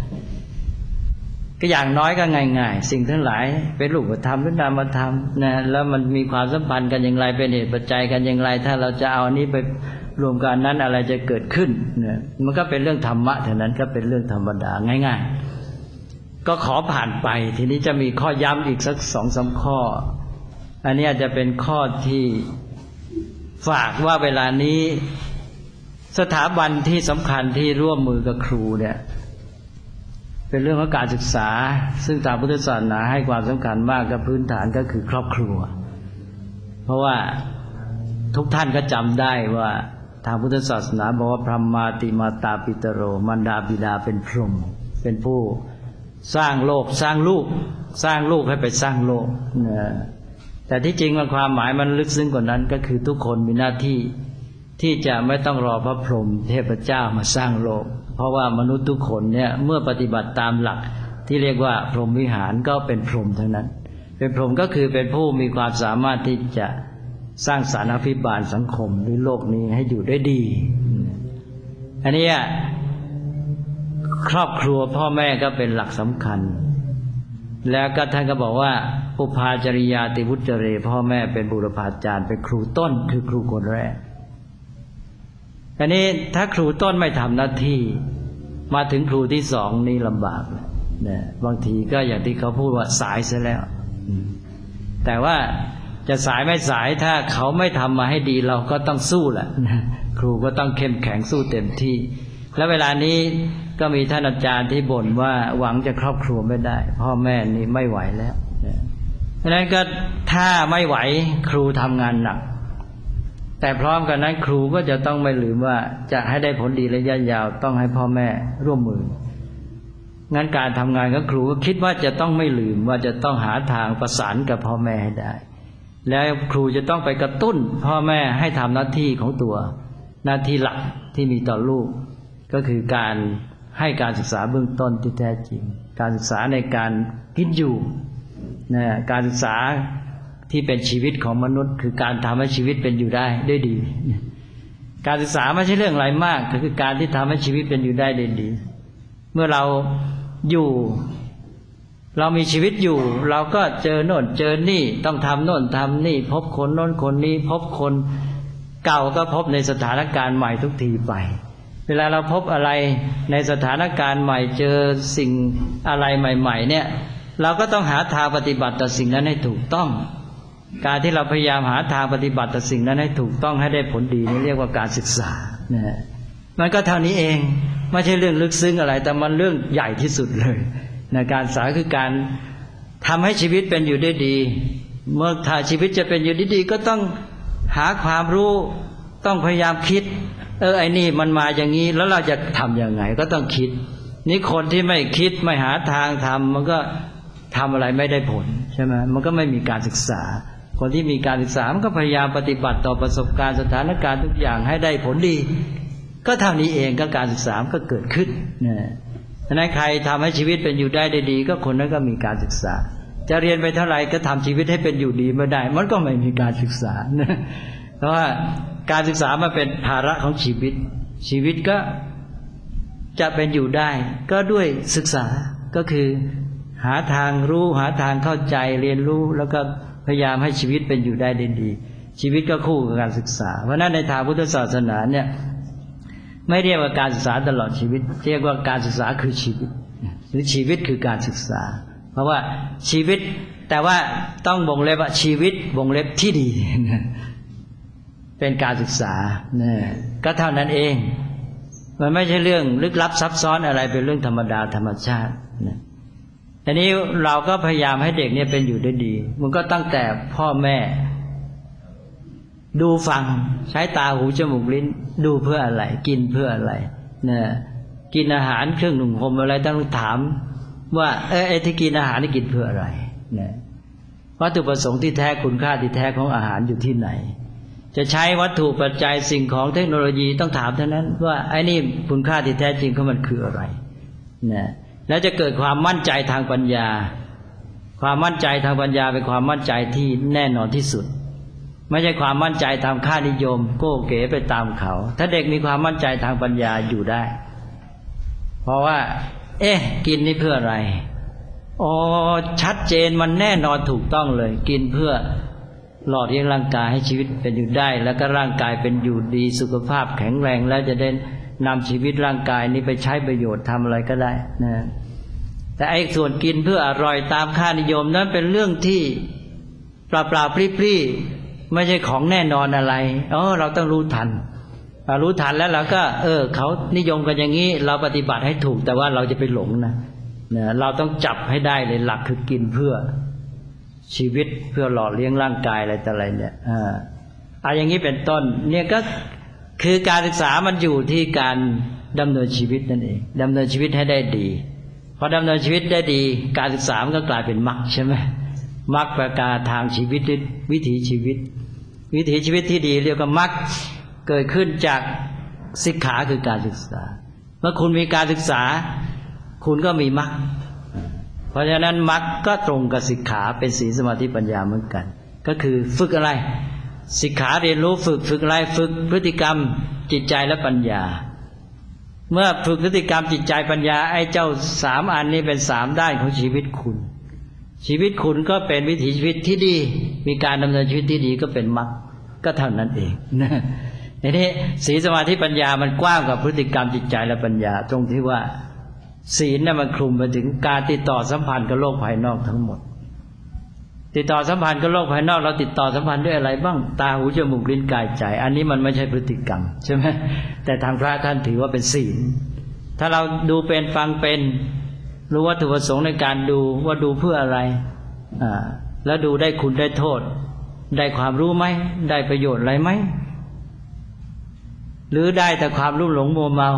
ก็อย่างน้อยก็ง่ายๆสิ่งทั้งหลายเป็นรูปธรรมหรือนามธรรมนะแล้วมันมีความสัมพันธ์กันอย่างไรเป็นเหตุปัจจัยกันอย่างไรถ้าเราจะเอาอันนี้ไปรวมกันนั้นอะไรจะเกิดขึ้นนะมันก็เป็นเรื่องธรรมะเท่านั้นก็เป็นเรื่องธรรมดาง่ายๆก็ขอผ่านไปทีนี้จะมีข้อย้ำอีกสัก 2-3 ข้ออันนี้อาจจะเป็นข้อที่ฝากว่าเวลานี้สถาบันที่สำคัญที่ร่วมมือกับครูเนี่ยเป็นเรื่องของการศึกษาซึ่งทางพุทธศาสนาให้ความสำคัญมากกับพื้นฐานก็คือครอบครัวเพราะว่าทุกท่านก็จำได้ว่าทางพุทธศาสนาบอกว่าพรหมาติมาตาปิตโรมารดาบิดาเป็นพรหมเป็นผู้สร้างโลกสร้างลูกให้ไปสร้างโลกนะแต่ที่จริงมันความหมายมันลึกซึ้งกว่านั้นก็คือทุกคนมีหน้าที่ที่จะไม่ต้องรอพระพรหมเทพเจ้ามาสร้างโลกเพราะว่ามนุษย์ทุกคนเนี่ยเมื่อปฏิบัติตามหลักที่เรียกว่าพรหมวิหารก็เป็นพรหมทั้งนั้นเป็นพรหมก็คือเป็นผู้มีความสามารถที่จะสร้างสรรค์อภิบาลสังคมหรือโลกนี้ให้อยู่ได้ดีอันนี้ครอบครัวพ่อแม่ก็เป็นหลักสำคัญแล้วก็ท่านก็บอกว่าปุพพาจริยาติวุจเรพ่อแม่เป็นบุรพาจารย์เป็นครูต้นคือครูคนแรกอันนี้ถ้าครูต้นไม่ทำหน้าที่มาถึงครูที่2นี่ลำบากนะบางทีก็อย่างที่เขาพูดว่าสายซะแล้วแต่ว่าจะสายไม่สายถ้าเขาไม่ทำมาให้ดีเราก็ต้องสู้แหละครูก็ต้องเข้มแข็งสู้เต็มที่และเวลานี้ก็มีท่านอาจารย์ที่บ่นว่าหวังจะครอบครัวไม่ได้พ่อแม่นี่ไม่ไหวแล้วเพราะนั้นก็ถ้าไม่ไหวครูทำงานหนักแต่พร้อมกันนั้นครูก็จะต้องไม่ลืมว่าจะให้ได้ผลดีระยะยาวต้องให้พ่อแม่ร่วมมืองั้นการทำงานของครูก็คิดว่าจะต้องไม่ลืมว่าจะต้องหาทางประสานกับพ่อแม่ให้ได้แล้วครูจะต้องไปกระตุ้นพ่อแม่ให้ทำหน้าที่ของตัวหน้าที่หลักที่มีต่อลูกก็คือการให้การศึกษาเบื้องต้นที่แท้จริงการศึกษาในการกินอยู่นะการศึกษาที่เป็นชีวิตของมนุษย์คือการทำให้ชีวิตเป็นอยู่ได้ด้วยดีการศึกษาไม่ใช่เรื่องอะไรมากคือการที่ทำให้ชีวิตเป็นอยู่ได้ด้วยดีเมื่อเราอยู่เรามีชีวิตอยู่เราก็เจอโน่นเจอนี่ต้องทำโน่นทำนี่พบคนโน่นคนนี้พบคนเก่าก็พบในสถานการณ์ใหม่ทุกทีไปเวลาเราพบอะไรในสถานการณ์ใหม่เจอสิ่งอะไรใหม่ๆเนี่ยเราก็ต้องหาทางปฏิบัติต่อสิ่งนั้นให้ถูกต้องการที่เราพยายามหาทางปฏิบัติต่อสิ่งนั้นให้ถูกต้องให้ได้ผลดีนี่เรียกว่าการศึกษานะมันก็เท่านี้เองไม่ใช่เรื่องลึกซึ้งอะไรแต่มันเรื่องใหญ่ที่สุดเลยในการศึกษาคือการทำให้ชีวิตเป็นอยู่ได้ดีเมื่อถ้าชีวิตจะเป็นอยู่ดีๆก็ต้องหาความรู้ต้องพยายามคิดไอ้นี่มันมาอย่างนี้แล้วเราจะทำยังไงก็ต้องคิดนี่คนที่ไม่คิดไม่หาทางทำมันก็ทำอะไรไม่ได้ผลใช่ไหมมันก็ไม่มีการศึกษาคนที่มีการศึกษามันก็พยายามปฏิบัติต่อประสบการณ์สถานการณ์ทุกอย่างให้ได้ผลดีก็เท่านี้เองก็การศึกษาก็เกิดขึ้นนะฉะนั้นใครทำให้ชีวิตเป็นอยู่ได้ดีก็คนนั้นก็มีการศึกษาจะเรียนไปเท่าไหร่ก็ทำชีวิตให้เป็นอยู่ดีไม่ได้มันก็ไม่มีการศึกษานะเพราะว่าการศึกษามันเป็นภาระของชีวิตก็จะเป็นอยู่ได้ก็ด้วยศึกษาก็คือหาทางรู้หาทางเข้าใจเรียนรู้แล้วก็พยายามให้ชีวิตเป็นอยู่ได้ดีชีวิตก็คู่กับการศึกษาเพราะนั้นในทางพุทธศาสนาเนี่ยไม่เรียกว่าการศึกษาตลอดชีวิตเรียกว่าการศึกษาคือชีวิตหรือชีวิตคือการศึกษาเพราะว่าชีวิตแต่ว่าต้องวงเล็บว่าชีวิตวงเล็บที่ดีเป็นการศึกษาเนี่ยก็เท่านั้นเองมันไม่ใช่เรื่องลึกลับซับซ้อนอะไรเป็นเรื่องธรรมดาธรรมชาตินะทีนี้เราก็พยายามให้เด็กเนี่ยเป็นอยู่ได้ดีมันก็ตั้งแต่พ่อแม่ดูฟังใช้ตาหูจมูกลิ้นดูเพื่ออะไรกินเพื่ออะไรเนี่ยกินอาหารเครื่องนุ่งห่มอะไรต้องถามว่าไอ้ที่กินอาหารนี่กินเพื่ออะไรนะวัตถุประสงค์ที่แท้คุณค่าที่แท้ของอาหารอยู่ที่ไหนจะใช้วัตถุปัจจัยสิ่งของเทคโนโลยีต้องถามเท่านั้นว่าไอ้นี่คุณค่าที่แท้จริงของมันคืออะไรนะแล้วจะเกิดความมั่นใจทางปัญญาความมั่นใจทางปัญญาเป็นความมั่นใจที่แน่นอนที่สุดไม่ใช่ความมั่นใจตามค่านิยมโก้เก๋ไปตามเขาถ้าเด็กมีความมั่นใจทางปัญญาอยู่ได้เพราะว่ากินนี่เพื่ออะไรชัดเจนมันแน่นอนถูกต้องเลยกินเพื่อหล่อเลี้ยงร่างกายให้ชีวิตเป็นอยู่ได้แล้วก็ร่างกายเป็นอยู่ดีสุขภาพแข็งแรงแล้วจะได้นำชีวิตร่างกายนี้ไปใช้ประโยชน์ทำอะไรก็ได้นะแต่ไอ้ส่วนกินเพื่ออร่อยตามค่านิยมนั้นเป็นเรื่องที่เปล่าๆปรี้ๆไม่ใช่ของแน่นอนอะไรเราต้องรู้ทันรู้ทันแล้วเราก็เขานิยมกันอย่างนี้เราปฏิบัติให้ถูกแต่ว่าเราจะไปหลงนะเราต้องจับให้ได้เลยหลักคือกินเพื่อชีวิตเพื่อหล่อเลี้ยงร่างกายอะไรต่ออะไรเนี่ยอย่างนี้เป็นต้นเนี่ยก็คือการศึกษามันอยู่ที่การดำเนินชีวิตนั่นเองดำเนินชีวิตให้ได้ดีพอดำเนินชีวิตได้ดีการศึกษามันก็กลายเป็นมรรคใช่ไหมมรรคประการทางชีวิตวิถีชีวิตที่ดีเรียกว่ามรรคเกิดขึ้นจากสิกขาคือการศึกษาเมื่อคุณมีการศึกษาคุณก็มีมรรคเพราะฉะนั้นมรรคก็ตรงกับสิกขาเป็นศีลสมาธิปัญญาเหมือนกันก็คือฝึกอะไรสิกขาเรียนรู้ฝึกอะไรฝึกพฤติกรรมจิตใจและปัญญาเมื่อฝึกพฤติกรรมจิตใจปัญญาไอ้เจ้า3อันนี้เป็น3ด้านของชีวิตคุณก็เป็นวิถีชีวิตที่ดีมีการดำเนินชีวิตที่ดีก็เป็นมรรคก็เท่านั้นเองนะทีนี้ศีลสมาธิปัญญามันกว้างกว่าพฤติกรรมจิตใจและปัญญาตรงที่ว่าศีลน่ะมันคลุมไปถึงการติดต่อสัมพันธ์กับโลกภายนอกทั้งหมดติดต่อสัมพันธ์กับโลกภายนอกเราติดต่อสัมพันธ์ด้วยอะไรบ้างตาหูจมูกลิ้นกายใจอันนี้มันไม่ใช่พฤติกรรมใช่ไหมแต่ทางพระท่านถือว่าเป็นศีลถ้าเราดูเป็นฟังเป็นรู้วัตถุประสงค์ในการดูว่าดูเพื่ออะไรแล้วดูได้คุณได้โทษได้ความรู้ไหมได้ประโยชน์อะไรไหมหรือได้แต่ความรุ่มหลงมัวเมา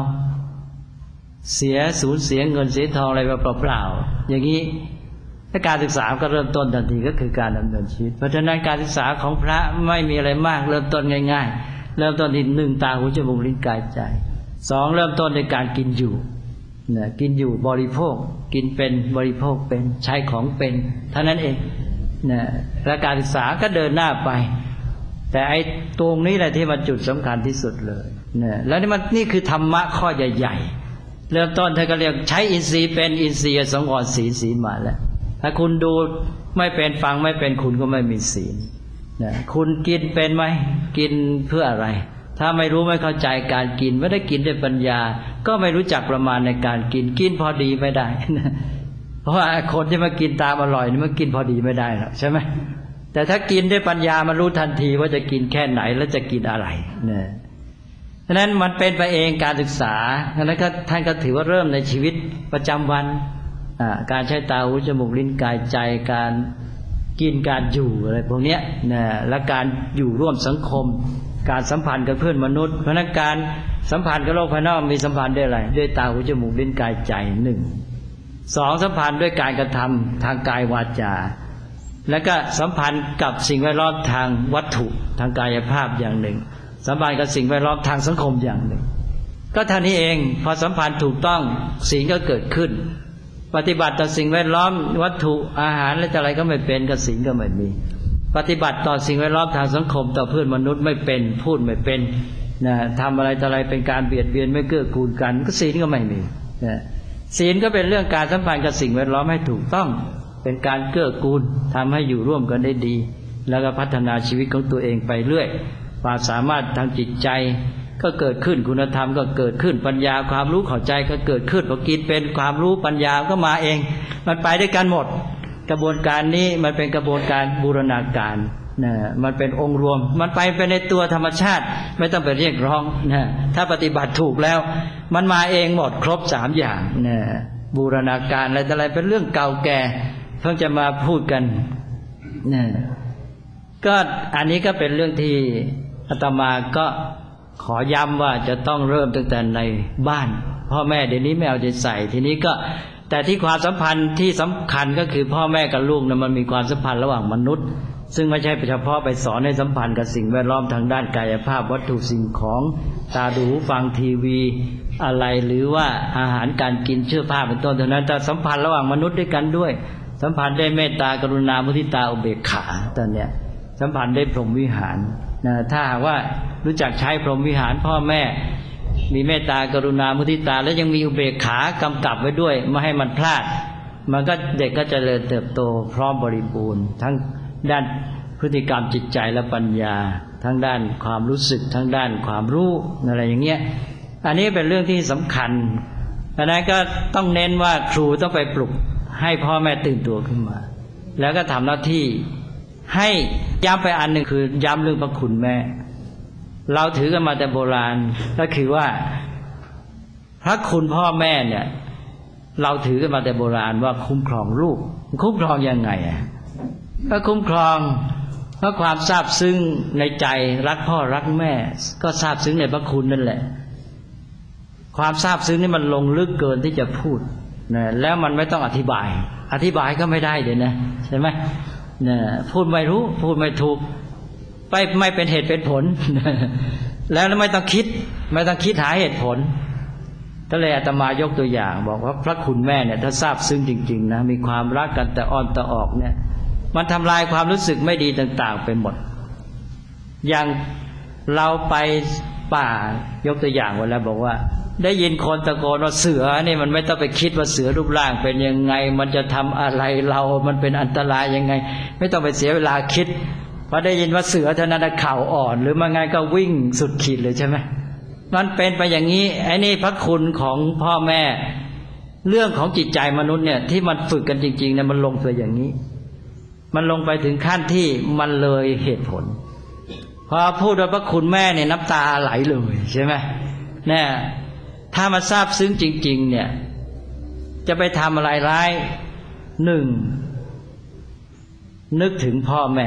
สูญเสียเงินเสียทองอะไรไปเปล่าๆอย่างนี้ถ้าการศึกษาก็เริ่มต้นทันทีก็คือการดำเนินชีวิตเพราะฉะนั้นการศึกษาของพระไม่มีอะไรมากเริ่มต้นง่ายๆเริ่มต้นที่1ตาหูจมูกลิ้นกายใจ2เริ่มต้นในการกินอยู่กินอยู่บริโภคกินเป็นบริโภคเป็นใช้ของเป็นเท่านั้นเองและการศึกษาก็เดินหน้าไปแต่ไอ้ตรงนี้แหละที่มันจุดสำคัญที่สุดเลยแล้วนี่คือธรรมะข้อใหญ่ๆเริ่มต้นท่านก็เรียกใช้อินทรีย์เป็นอินทรีย์สังวรศีลมาแล้วถ้าคุณดูไม่เป็นฟังไม่เป็นคุณก็ไม่มีศีลคุณกินเป็นไหมกินเพื่ออะไรถ้าไม่รู้ไม่เข้าใจการกินไม่ได้กินด้วยปัญญาก็ไม่รู้จักประมาณในการกินพอดีไม่ได้เพราะว่าคนที่มากินตามอร่อยนี่มันกินพอดีไม่ได้หรอกใช่ไหมแต่ถ้ากินด้วยปัญญามันรู้ทันทีว่าจะกินแค่ไหนแล้วจะกินอะไรเนี่ยฉะนั้นมันเป็นไปเองการศึกษาแล้วก็ท่านก็ถือว่าเริ่มในชีวิตประจำวันการใช้ตาหูจมูกลิ้นกายใจการกินการอยู่อะไรพวกนี้นะและการอยู่ร่วมสังคมการสัมพันธ์กับเพื่อนมนุษย์เพราะนั้นการสัมพันธ์กับโลกภายนอกมีสัมพันธ์ด้วยอะไรด้วยตาหูจมูกลิ้นกายใจ2สัมพันธ์ด้วยการกระทำทางกายวาจาแล้วก็สัมพันธ์กับสิ่งแวดล้อมทางวัตถุทางกายภาพอย่างหนึ่งสัมพันธ์กับสิ่งแวดล้อมทางสังคมอย่างหนึ่งก็เท่านี้เองพอสัมพันธ์ถูกต้องศีลก็เกิดขึ้นปฏิบัติต่อสิ่งแวดล้อมวัตถุอาหารและอะไรก็ไม่เป็นก็ศีลก็ไม่มีปฏิบัติต่อสิ่งแวดล้อมทางสังคมต่อเพื่อนมนุษย์ไม่เป็นพูดไม่เป็นทำอะไรต่ออะไรเป็นการเบียดเบียนไม่เกื้อกูลกันก็ศีลก็ไม่มีศีลก็เป็นเรื่องการสัมพันธ์กับสิ่งแวดล้อมให้ถูกต้องเป็นการเกื้อกูลทำให้อยู่ร่วมกันได้ดีแล้วก็พัฒนาชีวิตของตัวเองไปเรื่อยความสามารถทางจิตใจก็เกิดขึ้นคุณธรรมก็เกิดขึ้นปัญญาความรู้เข้าใจก็เกิดขึ้นพอกินเป็นความรู้ปัญญาก็มาเองมันไปด้วยกันหมดกระบวนการนี้มันเป็นกระบวนการบูรณาการมันเป็นองค์รวมมันไปในตัวธรรมชาติไม่ต้องไปเรียกร้องถ้าปฏิบัติถูกแล้วมันมาเองหมดครบ3อย่างบูรณาการอะไรเป็นเรื่องเก่าแก่เพิ่งจะมาพูดกันก็อันนี้ก็เป็นเรื่องที่อาตมาก็ขอย้ำว่าจะต้องเริ่มตั้งแต่ในบ้านพ่อแม่เดี๋ยวนี้ไม่เอาใจใส่ทีนี้ก็แต่ที่ความสัมพันธ์ที่สำคัญก็คือพ่อแม่กับลูกเนี่ยมันมีความสัมพันธ์ระหว่างมนุษย์ซึ่งไม่ใช่เฉพาะไปสอนให้สัมพันธ์กับสิ่งแวดล้อมทางด้านกายภาพวัตถุสิ่งของตาดูหูฟังทีวีอะไรหรือว่าอาหารการกินเสื้อผ้าเป็นต้นเท่านั้นแต่สัมพันธ์ระหว่างมนุษย์ด้วยกันด้วยสัมพันธ์ได้เมตตากรุณามุทิตาอุเบกขาตอนเนี้ยสัมพันธ์ได้พรหมวิหารนะถ้าหากว่ารู้จักใช้พรหมวิหารพ่อแม่มีเมตตากรุณามุทิตาแล้วยังมีอุเบกขากำกับไว้ด้วยไม่ให้มันพลาดมันก็เด็กก็เจริญเติบโตพร้อมบริบูรณ์ทั้งด้านพฤติกรรมจิตใจและปัญญาทั้งด้านความรู้สึกทั้งด้านความรู้อะไรอย่างเงี้ยอันนี้เป็นเรื่องที่สำคัญดังนั้นก็ต้องเน้นว่าครูต้องไปปลุกให้พ่อแม่ตื่นตัวขึ้นมาแล้วก็ทำหน้าที่ให้ย้ำไปอันหนึ่งคือย้ำเรื่องพระคุณแม่เราถือกันมาแต่โบราณก็คือว่าพระคุณพ่อแม่เนี่ยเราถือกันมาแต่โบราณว่าคุ้มครองลูกคุ้มครองยังไงก็คุ้มครองเพราะความซาบซึ้งในใจรักพ่อรักแม่ก็ซาบซึ้งในพระคุณนั่นแหละความซาบซึ้งนี่มันลงลึกเกินที่จะพูดนะแล้วมันไม่ต้องอธิบายก็ไม่ได้เดี๋ยวนะใช่ไหมนะพูดไม่รู้พูดไม่ถูกไม่เป็นเหตุเป็นผลแล้วไม่ต้องคิดหาเหตุผลก็เลยอาตมายกตัวอย่างบอกว่าพระคุณแม่เนี่ยถ้าซาบซึ้งจริงๆนะมีความรักกันแต่อ้อนแต่ออกเนี่ยมันทำลายความรู้สึกไม่ดีต่างๆไปหมดอย่างเราไปป่ายกตัวอย่างไว้แล้วบอกว่าได้ยินคนตะโกนว่าเสือนี่มันไม่ต้องไปคิดว่าเสือรูปร่างเป็นยังไงมันจะทำอะไรเรามันเป็นอันตรายยังไงไม่ต้องไปเสียเวลาคิดพอได้ยินว่าเสือเท่านั้นข่าวอ่อนหรือมาไงก็วิ่งสุดขีดเลยใช่ไหมมันเป็นไปอย่างนี้ไอ้นี่พระคุณของพ่อแม่เรื่องของจิตใจมนุษย์เนี่ยที่มันฝึกกันจริงๆเนี่ยมันลงไปอย่างนี้มันลงไปถึงขั้นที่มันเลยเหตุผลพอพูดว่าพระคุณแม่เนี่ยน้ำตาไหลเลยใช่ไหมเนี่ยถ้ามาทราบซึ้งจริงๆเนี่ยจะไปทำอะไรร้ายหนึ่งนึกถึงพ่อแม่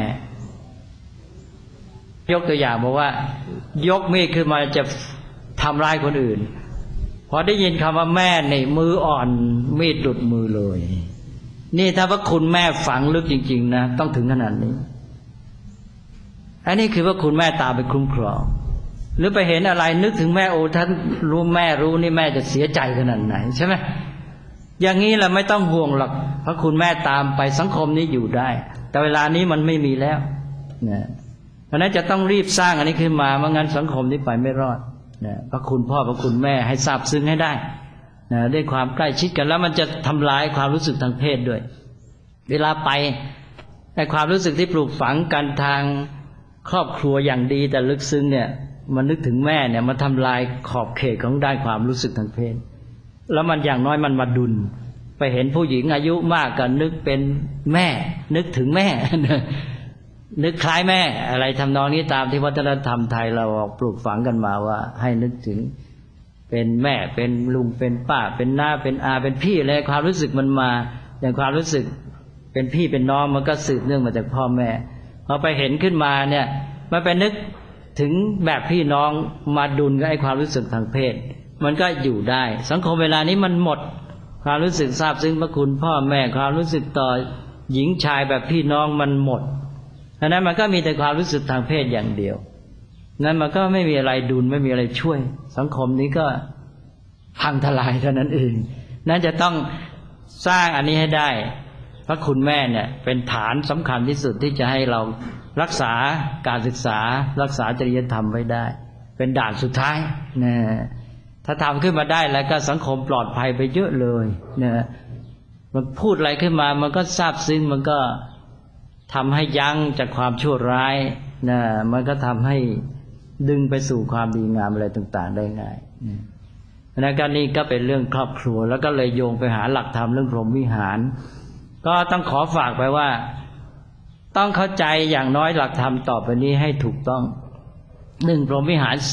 ยกตัวอย่างบอกว่ายกมีดขึ้นมาจะทำร้ายคนอื่นพอได้ยินคำว่าแม่นี่มืออ่อนมีดหลุดมือเลยนี่ถ้าว่าคุณแม่ฝังลึกจริงๆนะต้องถึงขนาดนี้อันนี้คือว่าคุณแม่ตามไปคุ้มครองหรือไปเห็นอะไรนึกถึงแม่โอ้ท่านรู้แม่รู้นี่แม่จะเสียใจขนาดไหนใช่ไหมอย่างนี้แหละไม่ต้องห่วงหรอกเพราะคุณแม่ตามไปสังคมนี้อยู่ได้แต่เวลานี้มันไม่มีแล้วเนี่ยเพราะนั้นจะต้องรีบสร้างอันนี้ขึ้นมาไม่งั้นสังคมนี้ไปไม่รอดเนี่ยพระคุณพ่อพระคุณแม่ให้ทราบซึ้งให้ได้นะด้วยความใกล้ชิดกันแล้วมันจะทำลายความรู้สึกทางเพศด้วยเวลาไปในความรู้สึกที่ปลูกฝังกันทางครอบครัวอย่างดีแต่ลึกซึ้งเนี่ยมันนึกถึงแม่เนี่ยมันทำลายขอบเขตของด้านความรู้สึกทางเพศแล้วมันอย่างน้อยมันมาดุลไปเห็นผู้หญิงอายุมากก็นึกเป็นแม่นึกถึงแม่ นึกคล้ายแม่อะไรทำนองนี้ตามที่วัฒนธรรมไทยเราปลูกฝังกันมาว่าให้นึกถึงเป็นแม่เป็นลุงเป็นป้าเป็นน้าเป็นอาเป็นพี่อะไรความรู้สึกมันมาอย่างความรู้สึกเป็นพี่เป็นน้องมันก็สืบเนื่องมาจากพ่อแม่พอไปเห็นขึ้นมาเนี่ยมันไปนึกถึงแบบพี่น้องมาดุลกับไอ้ความรู้สึกทางเพศมันก็อยู่ได้สังคมเวลานี้มันหมดความรู้สึกซาบซึ้งพระคุณพ่อแม่ความรู้สึกต่อหญิงชายแบบพี่น้องมันหมดดังนั้นมันก็มีแต่ความรู้สึกทางเพศอย่างเดียวนั้นมันก็ไม่มีอะไรดุลไม่มีอะไรช่วยสังคมนี้ก็พังทลายเท่านั้นเองนั้นจะต้องสร้างอันนี้ให้ได้พระคุณแม่เนี่ยเป็นฐานสำคัญที่สุดที่จะให้เรารักษาการศึกษารักษาจริยธรรมไว้ได้เป็นด่านสุดท้ายนะถ้าทำขึ้นมาได้แล้วก็สังคมปลอดภัยไปเยอะเลยนะมันพูดอะไรขึ้นมามันก็ซาบซึ้งมันก็ทำให้ยั้งจากความชั่วร้ายนะมันก็ทำให้ดึงไปสู่ความดีงามอะไรต่างๆได้ง่ายนะการนี้ก็เป็นเรื่องครอบครัวแล้วก็เลยโยงไปหาหลักธรรมเรื่องพรหมวิหารก็ต้องขอฝากไปว่าต้องเข้าใจอย่างน้อยหลักธรรมต่อไปนี้ให้ถูกต้อง1พรหมวิหาร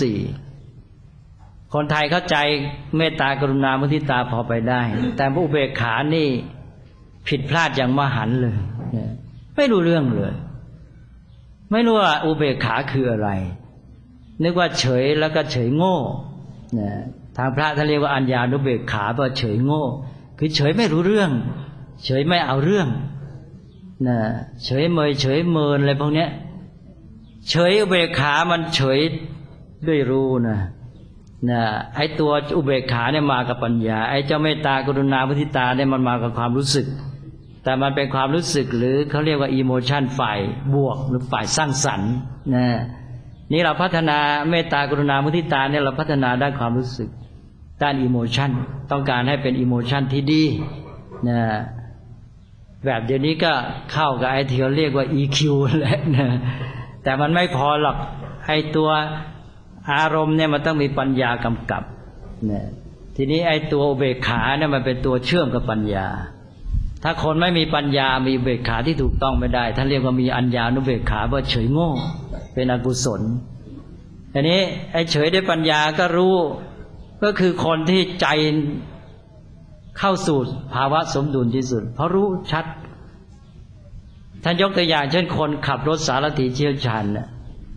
4คนไทยเข้าใจเมตตากรุณามุทิตาพอไปได้แต่อุเบกขานี่ผิดพลาดอย่างมหันต์เลยไม่รู้เรื่องเลยไม่รู้ว่าอุเบกขาคืออะไรนึกว่าเฉยแล้วก็เฉยโง่ทางพระท่านเรียกว่าอัญญานุเบกขาแปลว่าเฉยโง่คือเฉยไม่รู้เรื่องเฉยไม่เอาเรื่องนะเฉยเมยเฉยเมินอะไรพวกเนี้ยเฉยอุเบกขามันเฉยด้วยรู้นะไอ้ตัวอุเบกขาเนี่ยมากับปัญญาไอ้เจ้าเมตตากรุณามุทิตาเนี่ยมันมากับความรู้สึกแต่มันเป็นความรู้สึกหรือเขาเรียกว่าอีโมชันฝ่ายบวกหรือฝ่ายสร้างสรรค์นะนี่เราพัฒนาเมตตากรุณามุทิตาเนี่ยเราพัฒนาด้านความรู้สึกด้านอีโมชันต้องการให้เป็นอีโมชันที่ดีนะแบบเดี๋ยวนี้ก็เข้ากับไอ้ที่เขาเรียกว่า EQ แหละนะแต่มันไม่พอหรอกไอ้ตัวอารมณ์เนี่ยมันต้องมีปัญญากำกับนะทีนี้ไอ้ตัวอุเบกขาเนี่ยมันเป็นตัวเชื่อมกับปัญญาถ้าคนไม่มีปัญญามีอุเบกขาที่ถูกต้องไม่ได้ท่านเรียกว่ามีอัญญานุเบกขาว่าเฉยโง่เป็นอกุศลอันนี้ไอ้เฉยด้วยปัญญาก็รู้ก็คือคนที่ใจเข้าสู่ภาวะสมดุลที่สุดเพราะรู้ชัดท่านยกตัวอย่างเช่นคนขับรถสารถีเชี่ยวชาญเนี่ย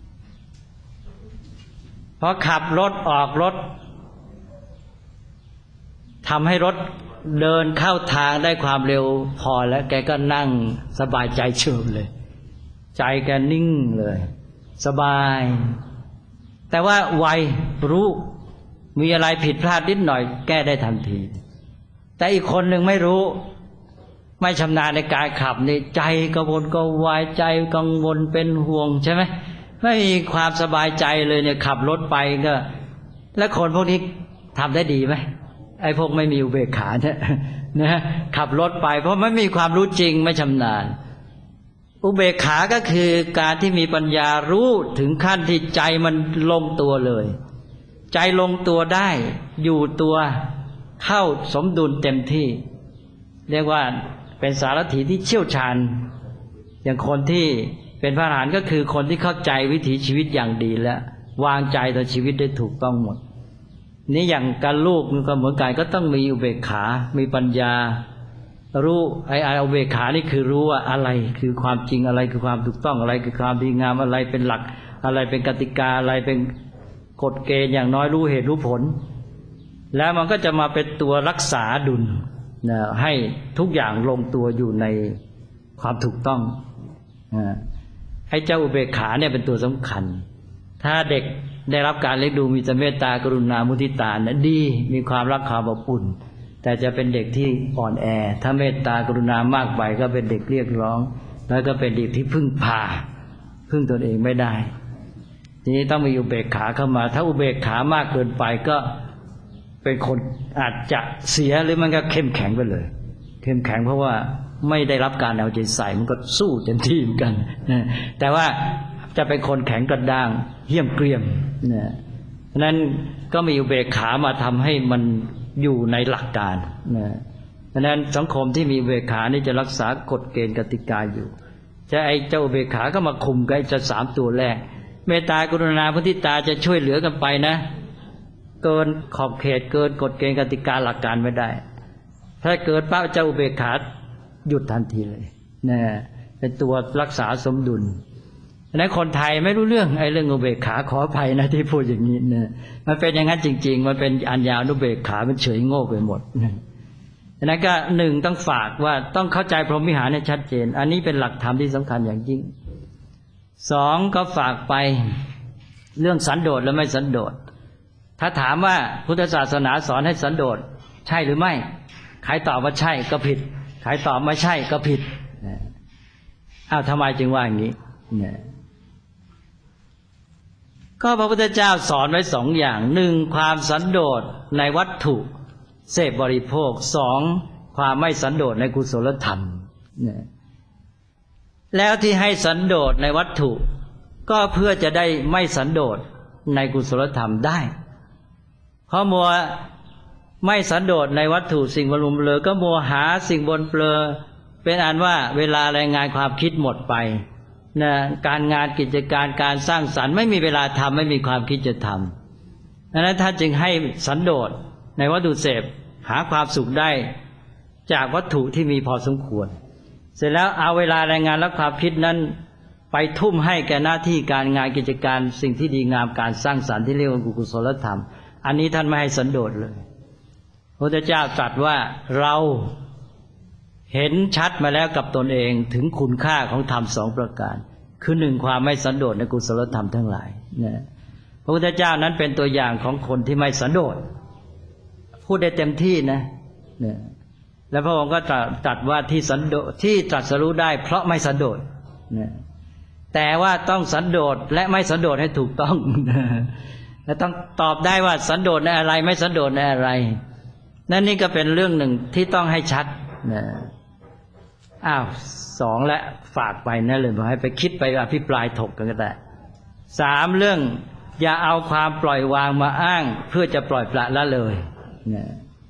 พอขับรถออกรถทำให้รถเดินเข้าทางได้ความเร็วพอแล้วแกก็นั่งสบายใจเฉิบเลยใจแกนิ่งเลยสบายแต่ว่าไวรู้มีอะไรผิดพลาดนิดหน่อยแก้ได้ทันทีแต่อีกคนหนึ่งไม่รู้ไม่ชำนาญในการขับนี่ใจกระวนกระวายใจกังวลเป็นห่วงใช่ไหมไม่มีความสบายใจเลยเนี่ยขับรถไปก็แล้วคนพวกนี้ทำได้ดีไหมไอ้พวกไม่มีอุเบกขาเนี่ยนะขับรถไปเพราะไม่มีความรู้จริงไม่ชำนาญอุเบกขาก็คือการที่มีปัญญารู้ถึงขั้นที่ใจมันลงตัวเลยใจลงตัวได้อยู่ตัวเข้าสมดุลเต็มที่เรียกว่าเป็นสารถีที่เชี่ยวชาญอย่างคนที่เป็นพระอรหันต์ก็คือคนที่เข้าใจวิถีชีวิตอย่างดีแล้ววางใจต่อชีวิตได้ถูกต้องหมดนี่อย่างการลูกก็เหมือนกันก็ต้องมีอุเบกขามีปัญญารู้ไอ้อุเบกขานี่คือรู้ว่าอะไรคือความจริงอะไรคือความถูกต้องอะไรคือความดีงามอะไรเป็นหลักอะไรเป็นกติกาอะไรเป็นกฎเกณฑ์อย่างน้อยรู้เหตุรู้ผลแล้วมันก็จะมาเป็นตัวรักษาดุลนะให้ทุกอย่างลงตัวอยู่ในความถูกต้องไอ้เจ้าอุเบกขาเนี่ยเป็นตัวสำคัญถ้าเด็กได้รับการเลี้ยงดูมีแต่เมตตากรุณามุทิตานะดีมีความรักความอบอุ่นแต่จะเป็นเด็กที่อ่อนแอถ้าเมตตากรุณามากไปก็เป็นเด็กเรียกร้องแล้วก็เป็นเด็กที่พึ่งพาพึ่งตนเองไม่ได้ทีนี้ต้องมีอุเบกขาเข้ามาถ้าอุเบกขามากเกินไปก็เป็นคนอาจจะเสียหรือมันก็เข้มแข็งไปเลยเข้มแข็งเพราะว่าไม่ได้รับการเอาใจใส่มันก็สู้เต็มที่เหมือนกันนะแต่ว่าจะเป็นคนแข็งกระด้างเหี้ยมเกรียมนะเพราะนั้นก็มีอุเบกขามาทำให้มันอยู่ในหลักการนะเพราะนั้นสังคมที่มีอุเบกขานี่จะรักษากฎเกณฑ์กติกาอยู่จะไอ้เจ้าอุเบกขาก็มาคุมกับไอ้เจ้าสามตัวแรกเมตตากรุณามุทิตาจะช่วยเหลือกันไปนะเกินขอบเขตเกินกฎเกณฑ์กติกาหลักการไม่ได้ถ้าเกิดป้าเจ้าอุเบกขาหยุดทันทีเลยนะเป็นตัวรักษาสมดุลนั้นคนไทยไม่รู้เรื่องไอ้เรื่องอุเบกขาขออภัยนะที่พูดอย่างนี้นะมันเป็นอย่างนั้นจริงๆมันเป็นอัญญานุเบกขามันเฉยโง่ไปหมดนั้นก็หนึ่งต้องฝากว่าต้องเข้าใจพรหมวิหารให้ชัดเจนอันนี้เป็นหลักธรรมที่สำคัญอย่างยิ่งสองก็ฝากไปเรื่องสันโดษและไม่สันโดษถ้าถามว่าพุทธศาสนาสอนให้สันโดษใช่หรือไม่ใครตอบว่าใช่ก็ผิดใครตอบไม่ใช่ก็ผิดอ้าวทำไมจึงว่าอย่างนี้ก็พระพุทธเจ้าสอนไว้สองอย่างหนึ่งความสันโดษในวัตถุเสพบริโภคสองความไม่สันโดษในกุศลธรรมแล้วที่ให้สันโดษในวัตถุก็เพื่อจะได้ไม่สันโดษในกุศลธรรมได้เพราะมัวไม่สันโดษในวัตถุสิ่งบรรลุเบลอก็มัวหาสิ่งบนเบลอเป็นอันว่าเวลาแรงงานความคิดหมดไปนะการงานกิจการการสร้างสรรค์ไม่มีเวลาทำไม่มีความคิดจะทำดังนั้นท่านจึงให้สันโดษในวัตถุเสพหาความสุขได้จากวัตถุที่มีพอสมควรเสร็จแล้วเอาเวลาแรงงานและความคิดนั้นไปทุ่มให้แก่หน้าที่การงานกิจการสิ่งที่ดีงามการสร้างสรรค์ที่เรียกว่ากุศลธรรมอันนี้ท่านไม่ให้สันโดษเลยพระพุทธเจ้าตรัสว่าเราเห็นชัดมาแล้วกับตนเองถึงคุณค่าของธรรมสองประการคือหนึ่งความไม่สันโดษในกุศลธรรมทั้งหลายนะพระพุทธเจ้านั้นเป็นตัวอย่างของคนที่ไม่สันโดษพูดได้เต็มที่นะแล้วพระองค์ก็ตรัสว่าที่สันโดษที่ตรัสรู้ได้เพราะไม่สันโดษนะแต่ว่าต้องสันโดษและไม่สันโดษให้ถูกต้องและต้องตอบได้ว่าสันโดษในอะไรไม่สันโดษในอะไรนั่นนี่ก็เป็นเรื่องหนึ่งที่ต้องให้ชัดนะสองและฝากไปนะเลยบอกให้ไปคิดไปอภิปรายถกกันก็ได้สามเรื่องอย่าเอาความปล่อยวางมาอ้างเพื่อจะปล่อยปละละเลยนะ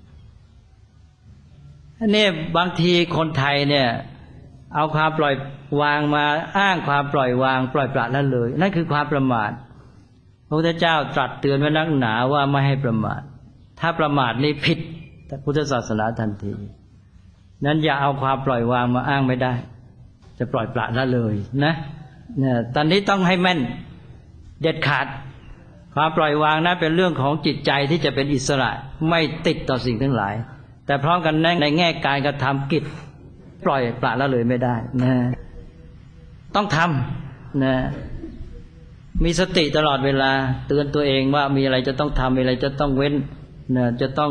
นี่บางทีคนไทยเนี่ยเอาความปล่อยวางมาอ้างความปล่อยวางปล่อยปละละเลยนั่นคือความประมาทพระพุทธเจ้าตรัสเตือนไว้นักหนาว่าไม่ให้ประมาทถ้าประมาทนี่ผิดพุทธศาสนาทันทีนั้นอย่าเอาความปล่อยวางมาอ้างไม่ได้จะปล่อยปละละเลยนะตอนนี้ต้องให้แม่นเด็ดขาดความปล่อยวางนั้นเป็นเรื่องของจิตใจที่จะเป็นอิสระไม่ติดต่อสิ่งทั้งหลายแต่พร้อมกันในแง่การกระทำกิจปล่อยปละละเลยไม่ได้นะต้องทำนะมีสติตลอดเวลาเตือนตัวเองว่ามีอะไรจะต้องทำมีอะไรจะต้องเว้นนะจะต้อง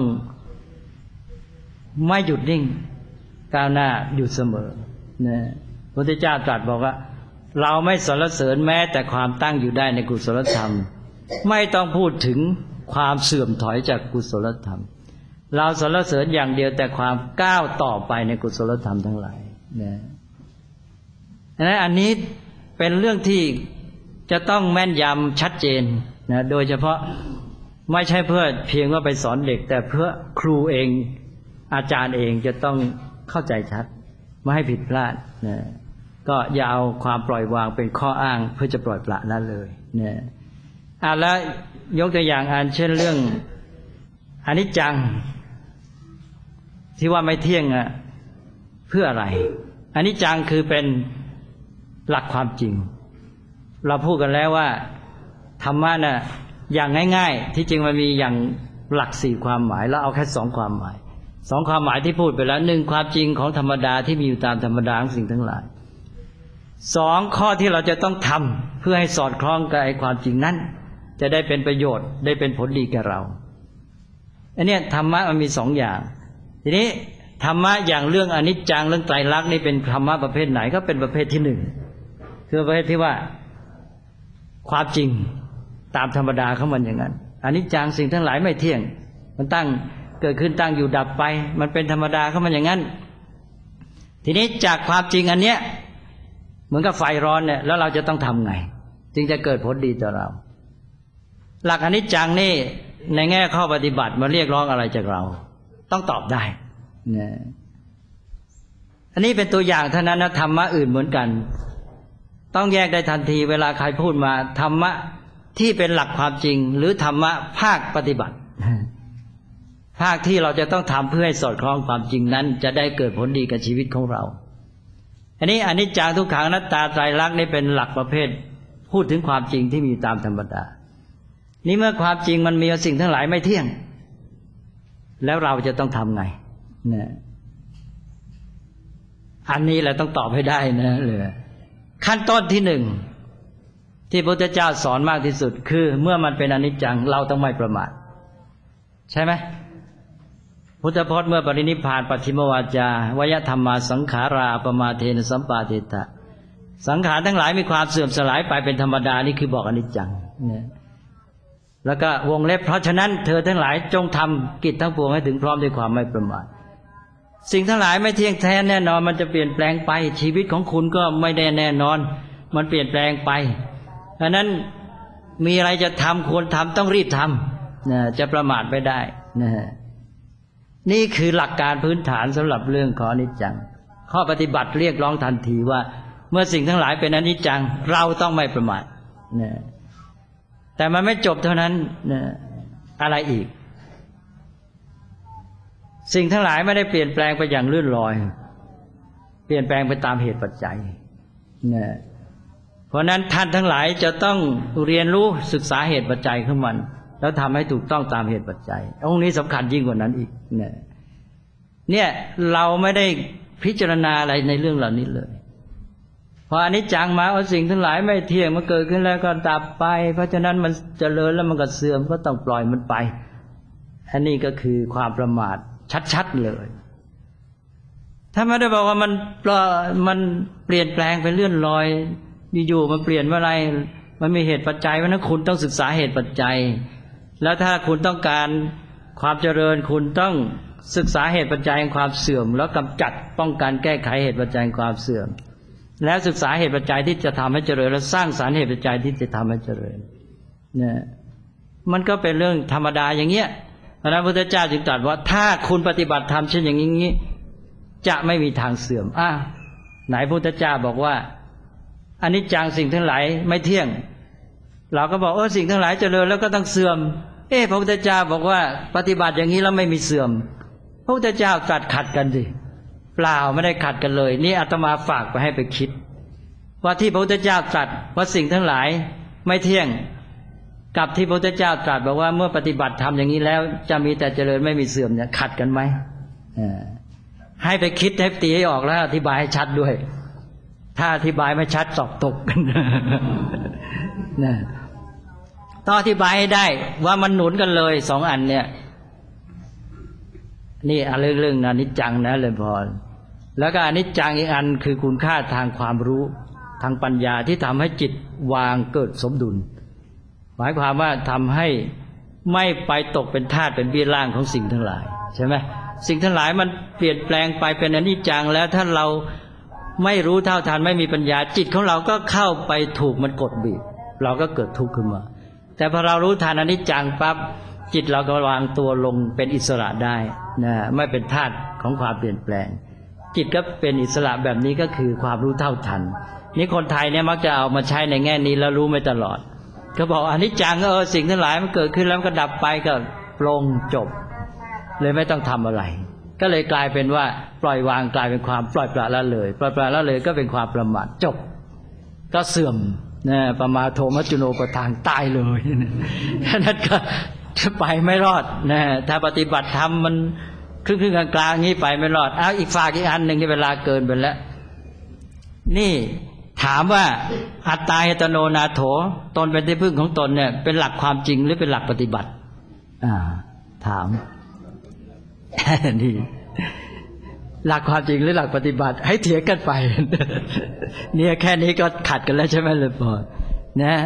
ไม่หยุดนิ่งก้าวหน้าอยู่เสมอนะพระพุทธเจ้าตรัสบอกว่าเราไม่สรรเสริญแม้แต่ความตั้งอยู่ได้ในกุศลธรรมไม่ต้องพูดถึงความเสื่อมถอยจากกุศลธรรมเราสรรเสริญอย่างเดียวแต่ความก้าวต่อไปในกุศลธรรมทั้งหลายนะอันนี้เป็นเรื่องที่จะต้องแม่นยำชัดเจนนะโดยเฉพาะไม่ใช่เพื่อเพียงว่าไปสอนเด็กแต่เพื่อครูเองอาจารย์เองจะต้องเข้าใจชัดไม่ให้ผิดพลาดนะก็อย่าเอาความปล่อยวางเป็นข้ออ้างเพื่อจะปล่อยปละละเลยนะแล้วยกตัวอย่างเช่นเรื่องอนิจจังที่ว่าไม่เที่ยงเพื่ออะไรอนิจจังคือเป็นหลักความจริงเราพูดกันแล้วว่าธรรมะน่ะอย่างง่ายๆที่จริงมันมีอย่างหลัก4ความหมายแล้วเอาแค่2ความหมาย2ความหมายที่พูดไปแล้ว1ความจริงของธรรมดาที่มีอยู่ตามธรรมดาของสิ่งทั้งหลาย2ข้อที่เราจะต้องทำเพื่อให้สอดคล้องกับไอ้ความจริงนั้นจะได้เป็นประโยชน์ได้เป็นผลดีแก่เราอันนี้ธรรมะมันมี2อย่างทีนี้ธรรมะอย่างเรื่องอนิจจังเรื่องไตรลักษณ์นี่เป็นธรรมะประเภทไหนก็เป็นประเภทที่1คือประเภทที่ว่าความจริงตามธรรมดาของมันอย่างนั้นอนิจจังสิ่งทั้งหลายไม่เที่ยงมันเกิดขึ้นตั้งอยู่ดับไปมันเป็นธรรมดาของมันอย่างนั้นทีนี้จากความจริงอันเนี้ยเหมือนกับไฟร้อนเนี่ยแล้วเราจะต้องทำไงจึงจะเกิดผลดีต่อเราหลักอนิจจังนี่ในแง่ข้อปฏิบัติมาเรียกร้องอะไรจากเราต้องตอบได้นะอันนี้เป็นตัวอย่างเท่านั้นนะธรรมะอื่นเหมือนกันต้องแยกได้ทันทีเวลาใครพูดมาธรรมะที่เป็นหลักความจริงหรือธรรมะภาคปฏิบัติภาคที่เราจะต้องทำเพื่อให้สอดคล้องความจริงนั้นจะได้เกิดผลดีกับชีวิตของเราอันนี้อนิจจังทุกขังอนัตตาไตรลักษณ์นี่เป็นหลักประเภทพูดถึงความจริงที่มีตามธรรมดานี่เมื่อความจริงมันมีสิ่งทั้งหลายไม่เที่ยงแล้วเราจะต้องทำไงนะอันนี้แหละต้องตอบให้ได้นะเลยขั้นต้นที่1ที่พระพุทธเจ้าสอนมากที่สุดคือเมื่อมันเป็นอนิจจังเราต้องไม่ประมาทใช่ไหมพุทธพจน์เมื่อปรินิพพานปัจฉิมวาจาวยธรรมาสังขาราปมาเทนะสัมปาเทตะสังขารทั้งหลายมีความเสื่อมสลายไปเป็นธรรมดานี่คือบอกอนิจจังนะแล้วก็วงเล็บเพราะฉะนั้นเธอทั้งหลายจงทำกิจทั้งปวงให้ถึงพร้อมด้วยความไม่ประมาทสิ่งทั้งหลายไม่เที่ยงแท้แน่นอนมันจะเปลี่ยนแปลงไปชีวิตของคุณก็ไม่ได้แน่นอนมันเปลี่ยนแปลงไปดังนั้นมีอะไรจะทำควรทำต้องรีบทำนะจะประมาทไม่ได้นะนี่คือหลักการพื้นฐานสำหรับเรื่องของอนิจจังข้อปฏิบัติเรียกร้องทันทีว่าเมื่อสิ่งทั้งหลายเป็นอนิจจังเราต้องไม่ประมาทนะแต่มันไม่จบเท่านั้นนะอะไรอีกสิ่งทั้งหลายไม่ได้เปลี่ยนแปลงไปอย่างลื่นลอยเปลี่ยนแปลงไปตามเหตุปัจจัยนะเพราะนั้นท่านทั้งหลายจะต้องเรียนรู้ศึกษาเหตุปัจจัยของมันแล้วทำให้ถูกต้องตามเหตุปัจจัยองค์นี้สำคัญยิ่งกว่านั้นอีกเนี่ยเราไม่ได้พิจารณาอะไรในเรื่องเหล่านี้เลยพออนิจจังมาว่าสิ่งทั้งหลายไม่เที่ยงมันเกิดขึ้นแล้วก็ดับไปเพราะฉะนั้นมันเจริญแล้วมันก็เสื่อมก็ต้องปล่อยมันไปอันนี้ก็คือความประมาทชัดๆเลยถ้าไม่ได้บอกว่ามันเปลี่ยนแปลงไปเลื่อนลอยอยู่ๆมันเปลี่ยนเมื่อไรมันมีเหตุปัจจัยเพราะนั้นคุณต้องศึกษาเหตุปัจจัยแล้วถ้าคุณต้องการความเจริญคุณต้องศึกษาเหตุปัจจัยแห่งความเสื่อมแล้วกำจัดป้องกันแก้ไขเหตุปัจจัยแห่งความเสื่อมแล้วศึกษาเหตุปัจจัยที่จะทำให้เจริญและสร้างสรรค์เหตุปัจจัยที่จะทำให้เจริญเนี่ยมันก็เป็นเรื่องธรรมดาอย่างเงี้ยพระพุทธเจ้าจึงตรัสว่าถ้าคุณปฏิบัติธรรมเช่นอย่างนี้จะไม่มีทางเสื่อมไหนพระพุทธเจ้าบอกว่าอนิจจังสิ่งทั้งหลายไม่เที่ยงเราก็บอกสิ่งทั้งหลายเจริญแล้วก็ต้องเสื่อมพระพุทธเจ้าบอกว่าปฏิบัติอย่างนี้แล้วไม่มีเสื่อมพระพุทธเจ้าตรัสขัดกันสิเปล่าไม่ได้ขัดกันเลยนี่อาตมาฝากไปให้ไปคิดว่าที่พระพุทธเจ้าตรัสว่าสิ่งทั้งหลายไม่เที่ยงกับที่พระพุทธเจ้าตรัสบอกว่าเมื่อปฏิบัติทำอย่างนี้แล้วจะมีแต่เจริญไม่มีเสื่อมเนี่ยขัดกันไหมให้ไปคิดให้ตีให้ออกแล้วอธิบายให้ชัดด้วยถ้าอธิบายไม่ชัดสอบตกกันนะต้องอธิบายให้ได้ว่ามันหนุนกันเลยสองอันเนี่ยนี่เรื่องอนิจจังนะเลยพอแล้วก็อนิจจังอีกอันคือคุณค่าทางความรู้ทางปัญญาที่ทำให้จิตวางเกิดสมดุลหมายความว่าทำให้ไม่ไปตกเป็นทาสเป็นเบี้ยล่างของสิ่งทั้งหลายใช่ไหมสิ่งทั้งหลายมันเปลี่ยนแปลงไปเป็นอนิจจังแล้วถ้าเราไม่รู้เท่าทันไม่มีปัญญาจิตของเราก็เข้าไปถูกมันกดบีบเราก็เกิดทุกข์ขึ้นมาแต่พอเรารู้ทันอนิจจังปั๊บจิตเราก็วางตัวลงเป็นอิสระได้นะไม่เป็นทาสของความเปลี่ยนแปลงจิตก็เป็นอิสระแบบนี้ก็คือความรู้เท่าทันนี่คนไทยเนี่ยมักจะเอามาใช้ในแง่นี้แล้วรู้ไม่ตลอดก็บอกอนิจจังสิ่งทั้งหลายมันเกิดขึ้นแล้วก็ดับไปก็ปลงจบเลยไม่ต้องทำอะไรก็เลยกลายเป็นว่าปล่อยวางกลายเป็นความปล่อยปละละเลยปล่อยปละละเลยก็เป็นความประมาทจบก็เสื่อมนะประมาโทมัจจุโนปทานตายเลยนั่นก็ไปไม่รอดนะถ้าปฏิบัติธรรมมันครึ่งๆกลางๆงี้ไปไม่รอดอีกฝากอีกอันหนึ่งที่เวลาเกินไปแล้วนี่ถามว่าอัตตาเหตโนนาโถตนเป็นที่พึ่งของตนเนี่ยเป็นหลักความจริงหรือเป็นหลักปฏิบัติถามนี่หลักความจริงหรือหลักปฏิบัติให้เถียงกันไปเนี่ยแค่นี้ก็ขัดกันแล้วใช่ไหมเลยพ่อนะ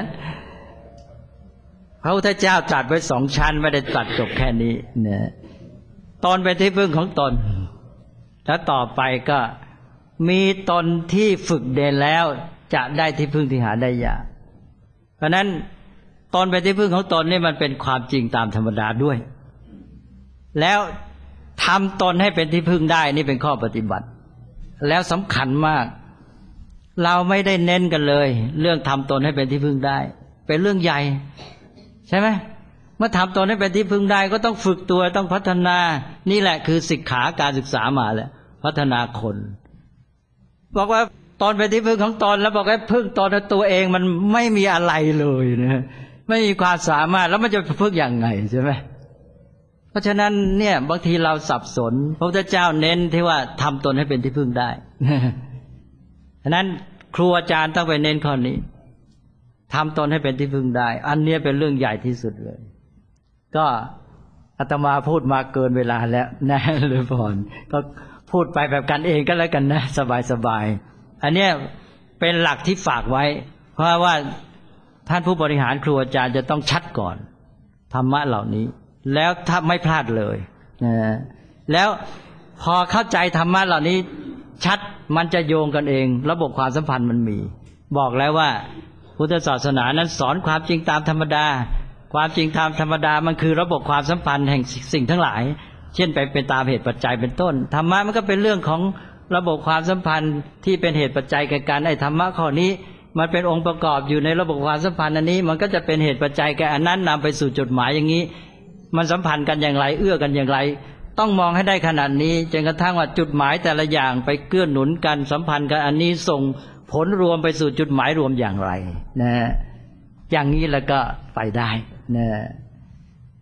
พระพุทธเจ้าตรัสไว้สองชั้นไม่ได้ตรัสจบแค่นี้นะตนเป็นที่พึ่งของตนแล้วต่อไปก็มีตนที่ฝึกเด่นแล้วจะได้ที่พึ่งที่หาได้ยากเพราะนั้นตนเป็นที่พึ่งของตนนี่มันเป็นความจริงตามธรรมดาด้วยแล้วทำตนให้เป็นที่พึ่งได้นี่เป็นข้อปฏิบัติแล้วสำคัญมากเราไม่ได้เน้นกันเลยเรื่องทำตนให้เป็นที่พึ่งได้เป็นเรื่องใหญ่ใช่ไหมเมื่อทำตนให้เป็นที่พึ่งได้ก็ต้องฝึกตัวต้องพัฒนานี่แหละคือศิกขาการศึกษามาแหละพัฒนาคนบอกว่าตนเป็นที่พึ่งของตนแล้วบอกให้พึ่งตนตัวเองมันไม่มีอะไรเลยนะไม่มีความสามารถแล้วมันจะพึ่งอย่างไงใช่ไหมเพราะฉะนั้นเนี่ยบางทีเราสับสนพระพุทธเจ้าเน้นที่ว่าทำตนให้เป็นที่พึ่งได้ฉะนั้นครูอาจารย์ต้องไปเน้นข้อนี้ทำตนให้เป็นที่พึ่งได้อันนี้เป็นเรื่องใหญ่ที่สุดเลยก็อาตมาพูดมาเกินเวลาแล้วนะหรือพรก็พูดไปแบบกันเองก็แล้วกันนะสบายๆอันนี้เป็นหลักที่ฝากไว้เพราะว่าท่านผู้บริหารครูอาจารย์จะต้องชัดก่อนธรรมะเหล่านี้แล้วถ้าไม่พลาดเลยนะแล้วพอเข้าใจธรรมะเหล่านี้ชัดมันจะโยงกันเองระบบความสัมพันธ์มันมีบอกแล้วว่าพุทธศาสนานั้นสอนความจริงตามธรรมดาความจริงตามธรรมดามันคือระบบความสัมพันธ์แห่งสิ่งทั้งหลายเช่นไปเป็นตามเหตุปัจจัยเป็นต้นธรรมะมันก็เป็นเรื่องของระบบความสัมพันธ์ที่เป็นเหตุปัจจัยแก่กันไอ้ธรรมะข้อนี้มันเป็นองค์ประกอบอยู่ในระบบความสัมพันธ์อันนี้มันก็จะเป็นเหตุปัจจัยแก่อันนั้นนำไปสู่จุดหมายอย่างนี้มันสัมพันธ์กันอย่างไรเอื้อกันอย่างไรต้องมองให้ได้ขนาดนี้จนกระทั่งว่าจุดหมายแต่ละอย่างไปเกื้อหนุนกันสัมพันธ์กันอันนี้ส่งผลรวมไปสู่จุดหมายรวมอย่างไรนะอย่างนี้แล้วก็ไปได้นะ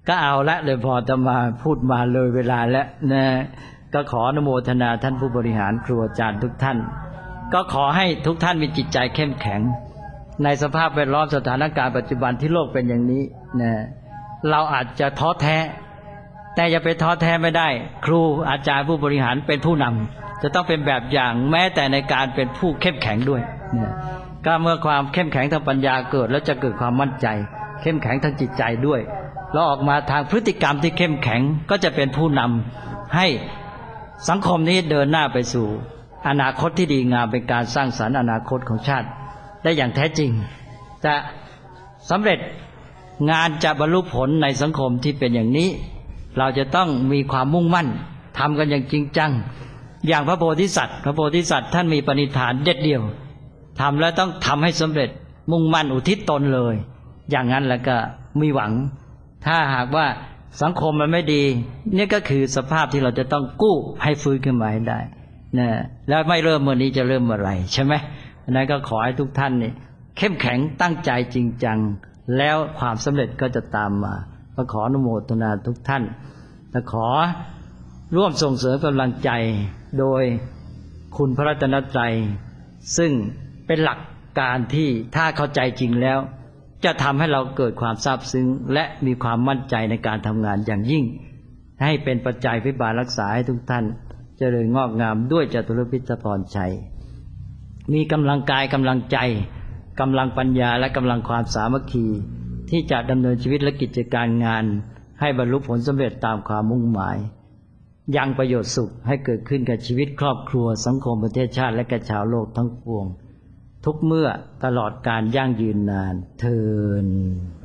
ก็เอาละเลยพอจะมาพูดมาเลยเวลาแล้วนะก็ขออนุโมทนาท่านผู้บริหารครูอาจารย์ทุกท่านก็ขอให้ทุกท่านมีจิตใจเข้มแข็งในสภาพแวดล้อมสถานการณ์ปัจจุบันที่โลกเป็นอย่างนี้นะเราอาจจะท้อแท้แต่อย่าไปท้อแท้ไม่ได้ครูอาจารย์ผู้บริหารเป็นผู้นำจะต้องเป็นแบบอย่างแม้แต่ในการเป็นผู้เข้มแข็งด้วยนะก็เมื่อความเข้มแข็งทางปัญญาเกิดแล้วจะเกิดความมั่นใจเข้มแข็งทางจิตใจด้วยแล้วออกมาทางพฤติกรรมที่เข้มแข็งก็จะเป็นผู้นำให้สังคมนี้เดินหน้าไปสู่อนาคตที่ดีงามเป็นการสร้างสรรค์อนาคตของชาติได้อย่างแท้จริงจะสำเร็จงานจะบรรลุผลในสังคมที่เป็นอย่างนี้เราจะต้องมีความมุ่งมั่นทำกันอย่างจริงจังอย่างพระโพธิสัตว์ท่านมีปณิธานเด็ดเดี่ยวทำแล้วต้องทำให้สำเร็จมุ่งมั่นอุทิศตนเลยอย่างนั้นแล้วก็มีหวังถ้าหากว่าสังคมมันไม่ดีนี่ก็คือสภาพที่เราจะต้องกู้ให้ฟื้นขึ้นมาให้ได้นะแล้วไม่เริ่มเมื่อนี้จะเริ่มเมื่อไหร่ใช่ไหมนั้นก็ขอให้ทุกท่านนี่เข้มแข็งตั้งใจจริงจังแล้วความสำเร็จก็จะตามมาก็ขออนุโมทนาทุกท่านและขอร่วมส่งเสริมกำลังใจโดยคุณพระรัตนตรัยซึ่งเป็นหลักการที่ถ้าเข้าใจจริงแล้วจะทำให้เราเกิดความซาบซึ้งและมีความมั่นใจในการทำงานอย่างยิ่งให้เป็นปัจจัยพิบาลรักษาให้ทุกท่านเจริญงอกงามด้วยจตุรพิธพรชัยมีกำลังกายกำลังใจกำลังปัญญาและกำลังความสามัคคีที่จะดำเนินชีวิตและกิจการงานให้บรรลุผลสำเร็จตามความมุ่งหมายยังประโยชน์สุขให้เกิดขึ้นกับชีวิตครอบครัวสังคมประเทศชาติและกับชาวโลกทั้งปวงทุกเมื่อตลอดการยั่งยืนนานเทอญ